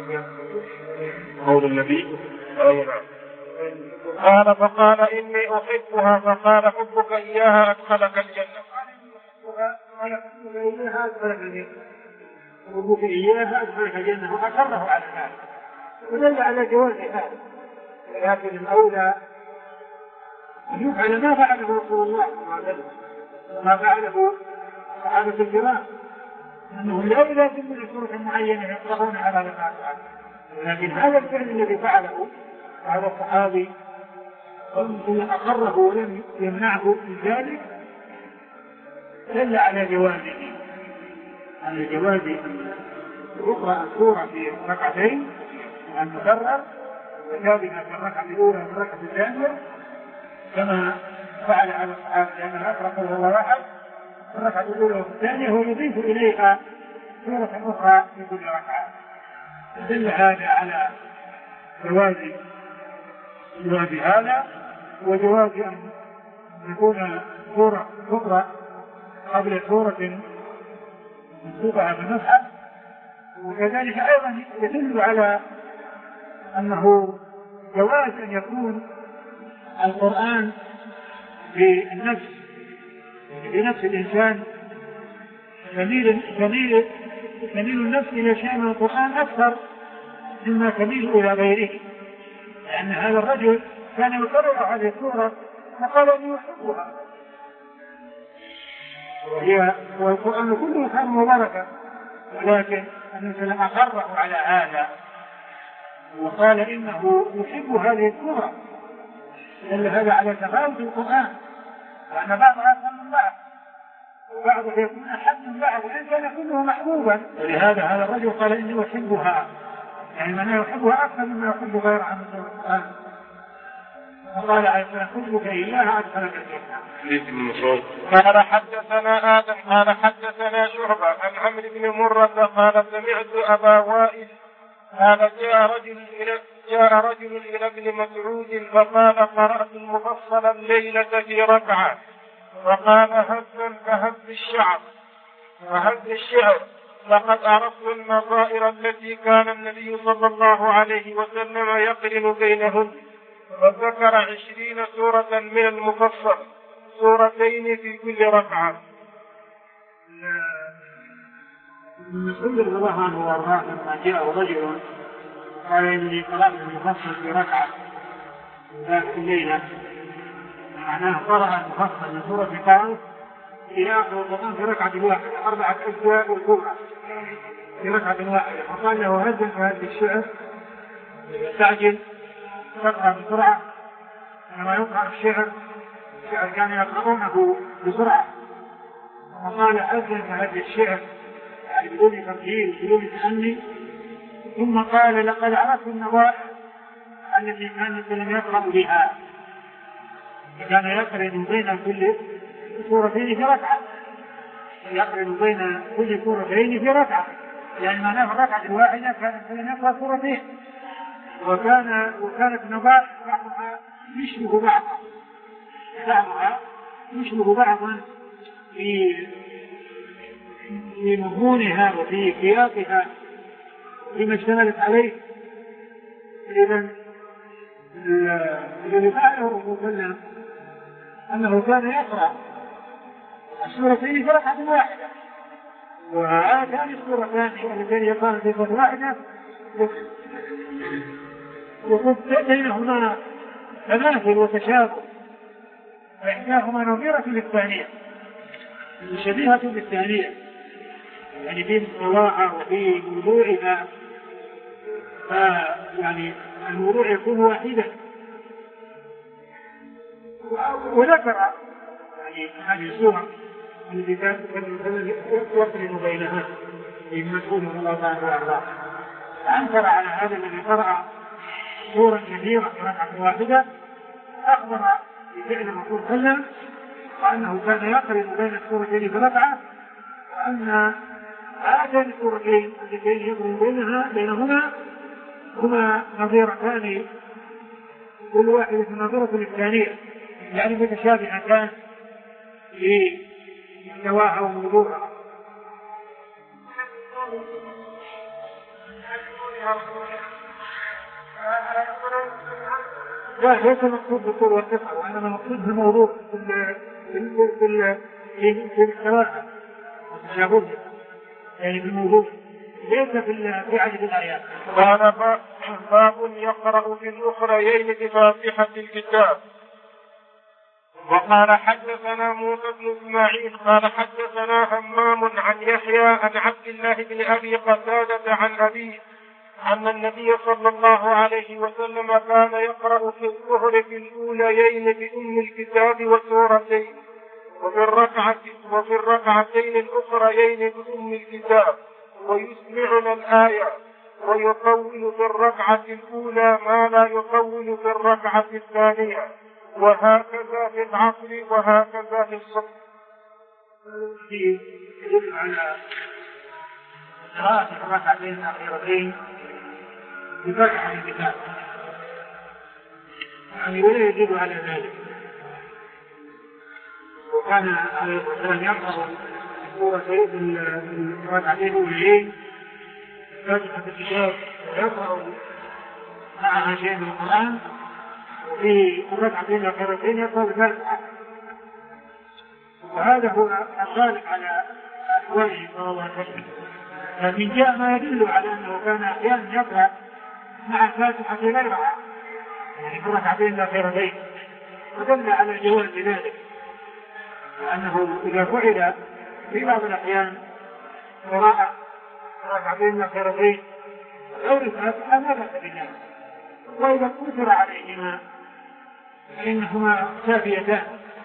S1: قول النبي أي نعم.
S4: قال فقال إني أحبها، فقال حبك إياها أدخلك الجنة.
S2: قال حبك إياها أدخلك الجنة، حبك إياها أدخلك الجنة، وأقره على ذلك ودل على جواز هذا. لكن الأولى أن يفعل ما فعله رسول الله صلى الله عليه وسلم وما فعله صحابة الكرام، أنهم لا يلازم من سورة معينة يقرؤون على ما فعل، لكن هذا الفعل الذي فعله هذا الصحابي ثم أقره ولم يمنعه من ذلك دل على جوازه، على جواز أن يقرأ السورة في ركعتين وأن تكرر وكذلك في الركعة الأولى وفي الركعة الثانية كما فعل هذا الصحابي، لأنه أقرأ قل هو الله أحد في الركعة الأولى وفي الثانية ويضيف إليها سورة أخرى في كل ركعة. دل هذا على جواز جواز هذا وجواز أن يكون سورة تقرأ قبل سورة منسوبة بالمصحف، وكذلك أيضا يدل على أنه جواز أن يكون القرآن بالنفس بنفس الإنسان تميل تميل تميل النفس إلى شيء من القرآن أكثر مما تميل إلى غيره، لأن هذا الرجل كان يقرأ هذه السورة وقال إني أحبها، وهي والقرآن كله كان مباركا، ولكن الإنسان أقره على هذا وقال إنه يحب هذه السورة، دل هذا على تفاوت القرآن، وأن بعضها أحسن من بعض وبعضه يكون أحب من بعض وإن كان كله محبوبا، ولهذا هذا الرجل قال إني أحبها، يعني من يحبها أكثر مما يحب غيرها من سورة القرآن. وقال عليه السلام حبك إياها أدخلك الجنة.
S4: قال حدثنا آدم قال حدثنا شعبة عن عمرو بن مرة قال سمعت أبا وائل قال جاء رجل إلى جاء رجل إلى ابن مسعود فقال قرأت المفصل الليلة في ركعة، فقال هزا كهز الشعر وهز الشعر، لقد عرفت النظائر التي كان النبي صلى الله عليه وسلم يقرن بينهن، وذكر عشرين سورة من المفصل، سورتين في كل ركعة.
S2: ابن مسعود رضي الله عنه وارضاه لما جاء رجل قال إني قرأت المفصل في ركعة ذات الليلة، معناه قرأ المفصل من سورة قاف إلى آخر القرآن في ركعة واحدة، أربعة أجزاء والكبرى في ركعة واحدة، وقال له هزل هذا الشعر يستعجل تقرأ بسرعة، لما يقرأ الشعر الشعر كان يقرؤونه بسرعة، وقال هزل هذا الشعر يعني بدون ترتيب بدون تأني، ثم قال لقد عرفت النظائر التي كان السلام يقرأ بها، كان يقرن بين كل سورتين في ركعة، يقرن بين كل سورتين في ركعة، يعني معناه في الركعة الواحدة كان السلام يقرأ سورتين، وكان وكانت نظائر بعضها يشبه بعضها بعضها يشبه بعضا في في مضمونها وفي سياقها فيما اشتملت عليه. إذن الذي فعله الرسول صلى الله عليه وسلم أنه كان يقرأ السورتين في ركعة واحدة، وهاتان السورتان اللتين يقرأ في ركعة واحدة يكون بينهما تماثل وتشابه، وإحداهما نظيرة للثانية شبيهة بالثانية، يعني في مستواها وفي موضوعها يعني الموضوع يكون واحدا. وذكر يعني هذه السورة التي كانت يقرن بينها المسؤول من الله تعالى وأرضاه، فأنكر على هذا الذي قرأ سورة كثيرة في ركعة واحدة، أخبر بفعل الرسول صلى الله عليه وسلم وأنه كان يقرن بين السورتين في ركعة، وأن هاتين السورتين اللتين يقرن بينها بينهما هما نظيرتان كل واحدة نظيرة للثانية، يعني متشابهتان في محتواها وموضوعها. لا ليس المقصود بالطول والقصة، وإنما المقصود بالموضوع في في في القراءة والتشابه، يعني بالموضوع ليس في عدد الآيات.
S4: قال باب يقرأ في الأخريين بفاتحة الكتاب. وقال حدثنا موسى بن إسماعيل قال حدثنا همام عن يحيى عن عبد الله بن أبي قتادة عن أبيه أن النبي صلى الله عليه وسلم كان يقرأ في الظهر في الأوليين بأم الكتاب وسورتين، وفي الركعة وفي الركعتين الأخريين بأم الكتاب، ويسمعنا الآية، ويطول في الركعة الأولى ما لا يطول في الركعة الثانية، وهكذا في العصر وهكذا في الصبح.
S2: يدل على قراءة الركعتين الأخيرتين بفتح الكتاب، يعني ولا يزيد على ذلك. وكان عليه الصلاة والسلام يقرأ سورتين في الركعتين الأوليين فتحة الكتاب، ويقرأ معها شيء من القرآن، وفي الركعتين الأخيرتين يقرأ الفاتحة. وهذا هو الغالب على أحواله صلى الله عليه وسلم، لكن جاء ما يدل على أنه كان أحيانا يقرأ مع الفاتحة غيرها، يعني في الركعتين الأخيرتين، ودل على جواز ذلك، لأنه إذا فعل في بعض الأحيان قراءة الركعتين الأخيرتين غير الفاتحة لا بأس بذلك، وإذا كثر عليهما فإنهما كافيتان.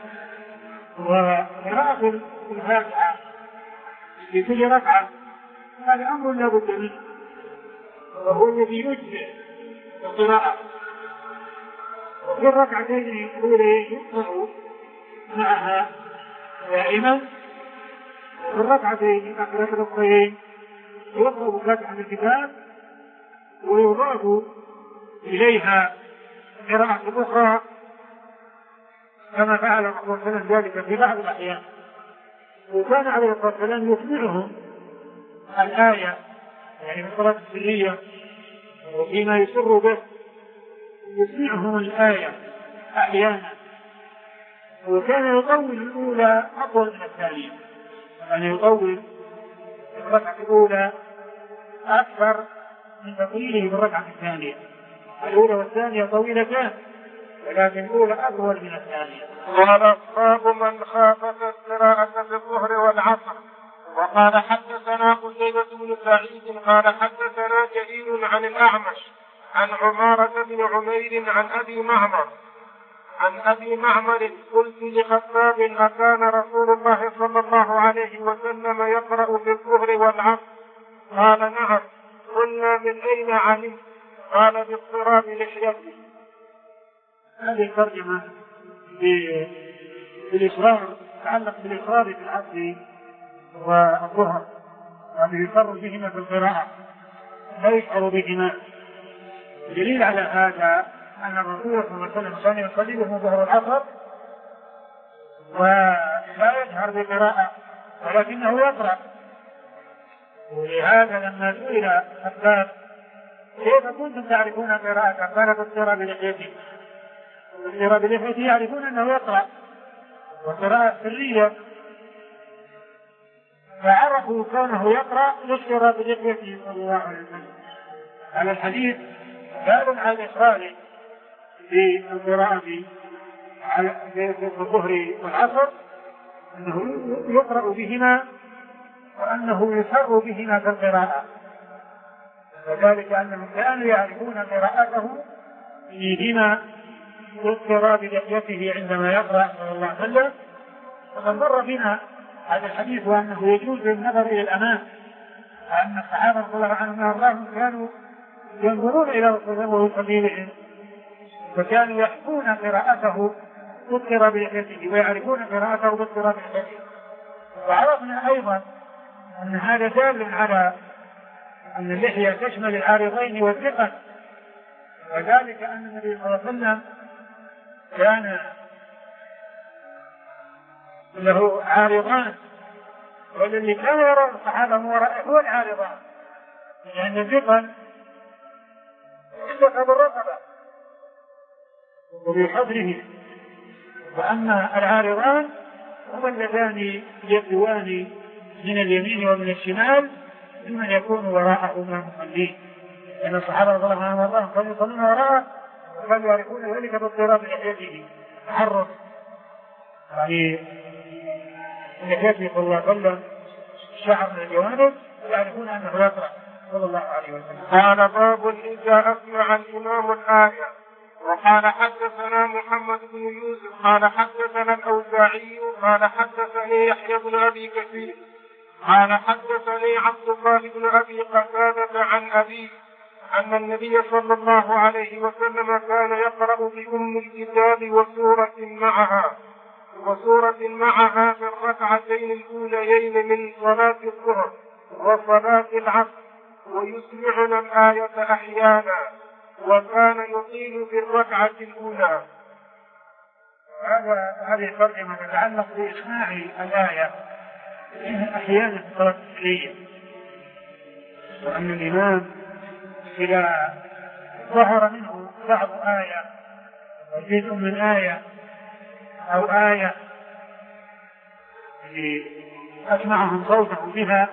S2: وقراءة الفاتحة في كل ركعة هذا أمر لا بد منه، وهو الذي يجزئ القراءة. وفي الركعتين الأولى يقرأ معها دائما، وفي الركعتين الأخرين يقرأ بفتحة الكتاب، ويضاف إليها قراءة أخرى كما فعل الرسول صلى الله عليه وسلم ذلك في بعض الأحيان. وكان عليه الصلاة والسلام يسمعهم الآية، يعني في الصلاة السرية وفيما يسر به يسمعهم الآية أحيانا، وكان يطول الأولى أطول من الثانية، يعني يطول الركعة الأولى أكثر من تطويله بالركعة الثانية. الأولى والثانية طويلتان، ولكن الأولى أطول من الثانية.
S4: قال باب من خافت القراءة في الظهر والعصر. وقال حدثنا قتيبة بن سعيد قال حدثنا جرير عن الأعمش عن عمارة بن عمير عن أبي معمر عن أبي معمر قلت لخباب أكان رسول الله صلى الله عليه وسلم يقرأ في الظهر والعصر؟ قال نعم. قلنا من أين علمت؟ قال باضطراب لحيته.
S2: هذه الترجمة بالإصرار تتعلق بالإصرار في العصر والظهر، يعني يصر بهما في القراءة لا يشعر بهما. دليل على هذا أن الرسول صلى الله عليه وسلم كان يصلي به الظهر والعصر ولا يجهر بقراءة ولكنه يقرأ. ولهذا لما سئل خباب كيف كنتم تعرفون قراءة؟ قال باضطراب لحيته. باضطراب لحيته يعرفون أنه يقرأ، وقراءة سرية فعرفوا كونه يقرأ باضطراب لحيته صلى الله عليه وسلم. على الحديث دال على إصراره في القراءة في الظهر والعصر أنه يقرأ بهما وأنه يسر بهما في القراءة. وذلك أنهم كانوا يعرفون قراءته فيما اضطراب لحيته عندما يقرأ صلى الله عليه وسلم. وقد مر بنا هذا الحديث وأنه يجوز النظر إلى الأمام، وأن الصحابة رضي الله عنهم وأرضاهم كانوا ينظرون إلى رسول الله وهو يصلي بهم، فكانوا يحكون قراءته باضطراب لحيته ويعرفون قراءته باضطراب لحيته. وعرفنا أيضا أن هذا دال على أن اللحية تشمل العارضين والثقل، وذلك أن النبي صلى الله عليه وسلم كان له عارضان، والذي كان يرى الصحابة من ورائه هو العارضان، لأن الثقل اتخذ الرقبة وبحضره، وأما العارضان هما اللذان يبدوان من اليمين ومن الشمال ممن يكون وراءه من المصلين، لأن الصحابة رضي الله عنهم وارضاهم كانوا يصلون وراءه وكانوا يعرفون ذلك باضطراب لحيته، تحرك يعني لحيته صلى الله عليه وسلم شعر من الجوانب، يعرفون أنه يقرأ صلى الله عليه وسلم.
S4: قال باب إذا أسمع الإمام الآية. وقال حدثنا محمد بن يوسف قال حدثنا الأوزاعي قال حدثني يحيى بن أبي كثير قال حدثني عبد الله بن أبي قتادة عن أبيه أن النبي صلى الله عليه وسلم كان يقرأ بأم الكتاب وسورة معها وسورة معها في الركعتين الأوليين من صلاة الظهر وصلاة العصر، ويسمعنا الآية أحيانا، وكان يطيل في الركعة الأولى.
S2: هذا هذه الترجمة تتعلق بإسماع الآية أحيانا في صلاة الليل، وأن الإمام إذا ظهر منه بعض آية وجزء من آية أو آية أسمعهم صوته بها،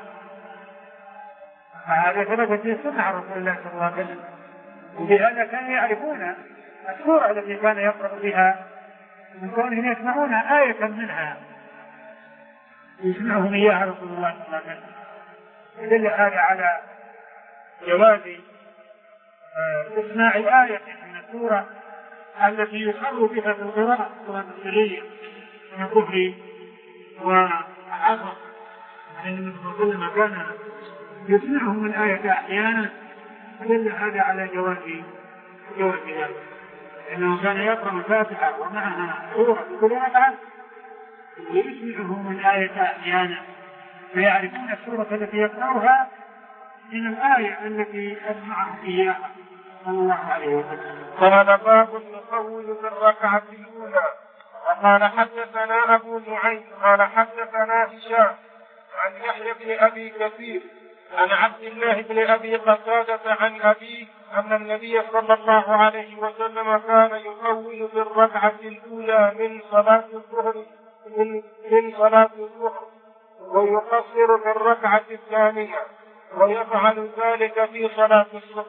S2: فهذا ثبت في السنة عن رسول الله صلى الله عليه وسلم، وبهذا كانوا يعرفون السورة التي كان يقرأ بها من كونهم يسمعون آية منها يسمعهم إياها رسول الله صلى الله عليه وسلم. يدل هذا على جواز إسماع آية من السورة التي يصر بها في القراءة الصلاة السرية من الظهر والعصر، لأن النبي صلى الله عليه وسلم كان يسمعهم الآية أحيانا، يدل هذا على جواز جواز ذلك، لأنه كان يقرأ الفاتحة ومعها سورة في كل ركعة ويسمعهم الآية أحيانا، فيعرفون السورة التي يقرأها من الآية التي أسمعهم إياها صلى الله عليه وسلم.
S4: قال باب التطول في الركعة الأولى. وقال حدثنا أبو نعيم قال حدثنا هشام عن يحيى بن أبي كثير عن عبد الله بن أبي قتادة عن أبيه أن النبي صلى الله عليه وسلم كان يطول في الركعة الأولى من صلاة الظهر من, من صلاة الظهر ويقصر في الركعة الثانية، ويفعل ذلك في صلاة الصبح.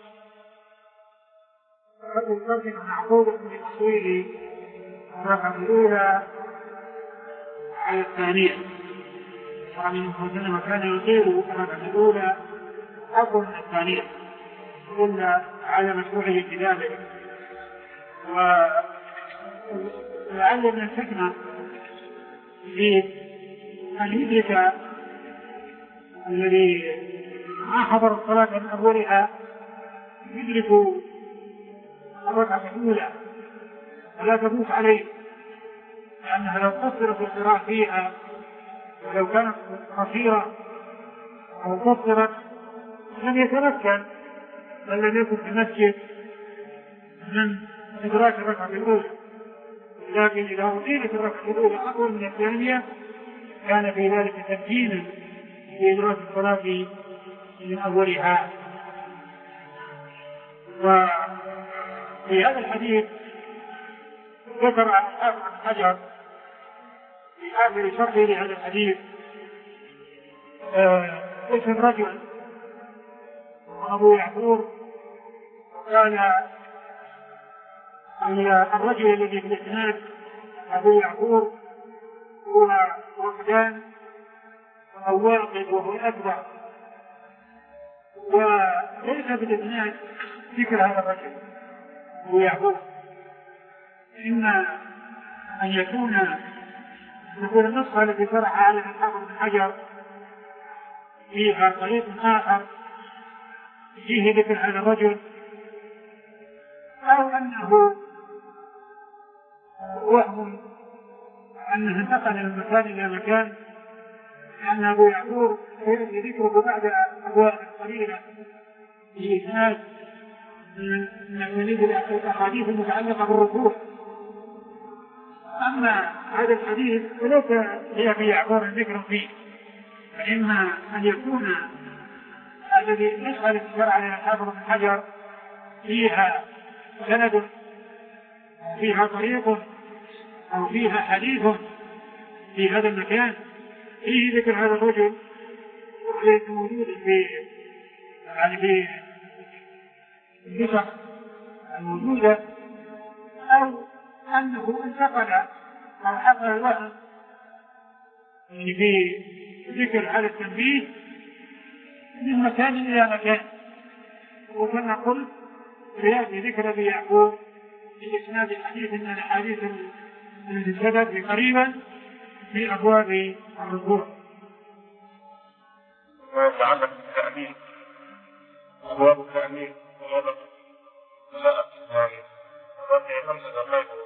S2: هذه الترجمة معقولة من تطويل الركعة الأولى على الثانية، وعن المسلم كان يطيل الركعة الأولى أقل من الثانية، إلا على مشروعية ذلك. ولعل من الحكمة في أن يدرك الذي ما حضر الصلاة من أولها يدرك الركعة الأولى ولا تفوت عليه، لأنها لو قصرت القراءة فيها ولو كانت قصيرة أو قصرت لم يتمكن بل لم يكن في المسجد من إدراك الركعة الأولى، لكن إذا أطيلت الركعة الأولى أقل من الثانية كان في ذلك تمكينا في إدراك الصلاة من أولها. وفي هذا الحديث ذكر عن الحافظ بن حجر في آخر شرحه لهذا الحديث اسم رجل أبو يعقوب، قال أن الرجل الذي في الإسناد أبو يعقوب هو وفدان أو واقد وهو الأكبر، وذكر ليس بالإسناد ذكر هذا الرجل ويعقوب، إما أن يكون يكون النسخة التي شرح على الحافظ بن حجر فيها طريق آخر فيه ذكر هذا الرجل، أو أنه وهم أنه انتقل من مكان إلى مكان، لأن أبو يعقوب سيأتي ذكره بعد أبواب قليلة في إسناد من الأحاديث المتعلقة بالركوع. أما هذا الحديث فليس لأبي يعقوب ذكر فيه، فإما أن يكون الذي نسخة الشرع على الحافظ بن حجر فيها سند فيها طريق أو فيها حديث في هذا المكان فيه ذكر هذا الرجل وليس موجودا في يعني في النسخ الموجودة، أو أنه انتقل أو حصل الوهم في ذكر هذا التنبيه من مكان إلى مكان. وكما قلت سيأتي ذكر أبي يعقوب في إسناد الحديث من الأحاديث التي سبقت قريبا في أبواب الركوع.
S1: ويتعلق بالتأمين أبواب التأمين وهذا لا أكثر وفي خمسة دقائق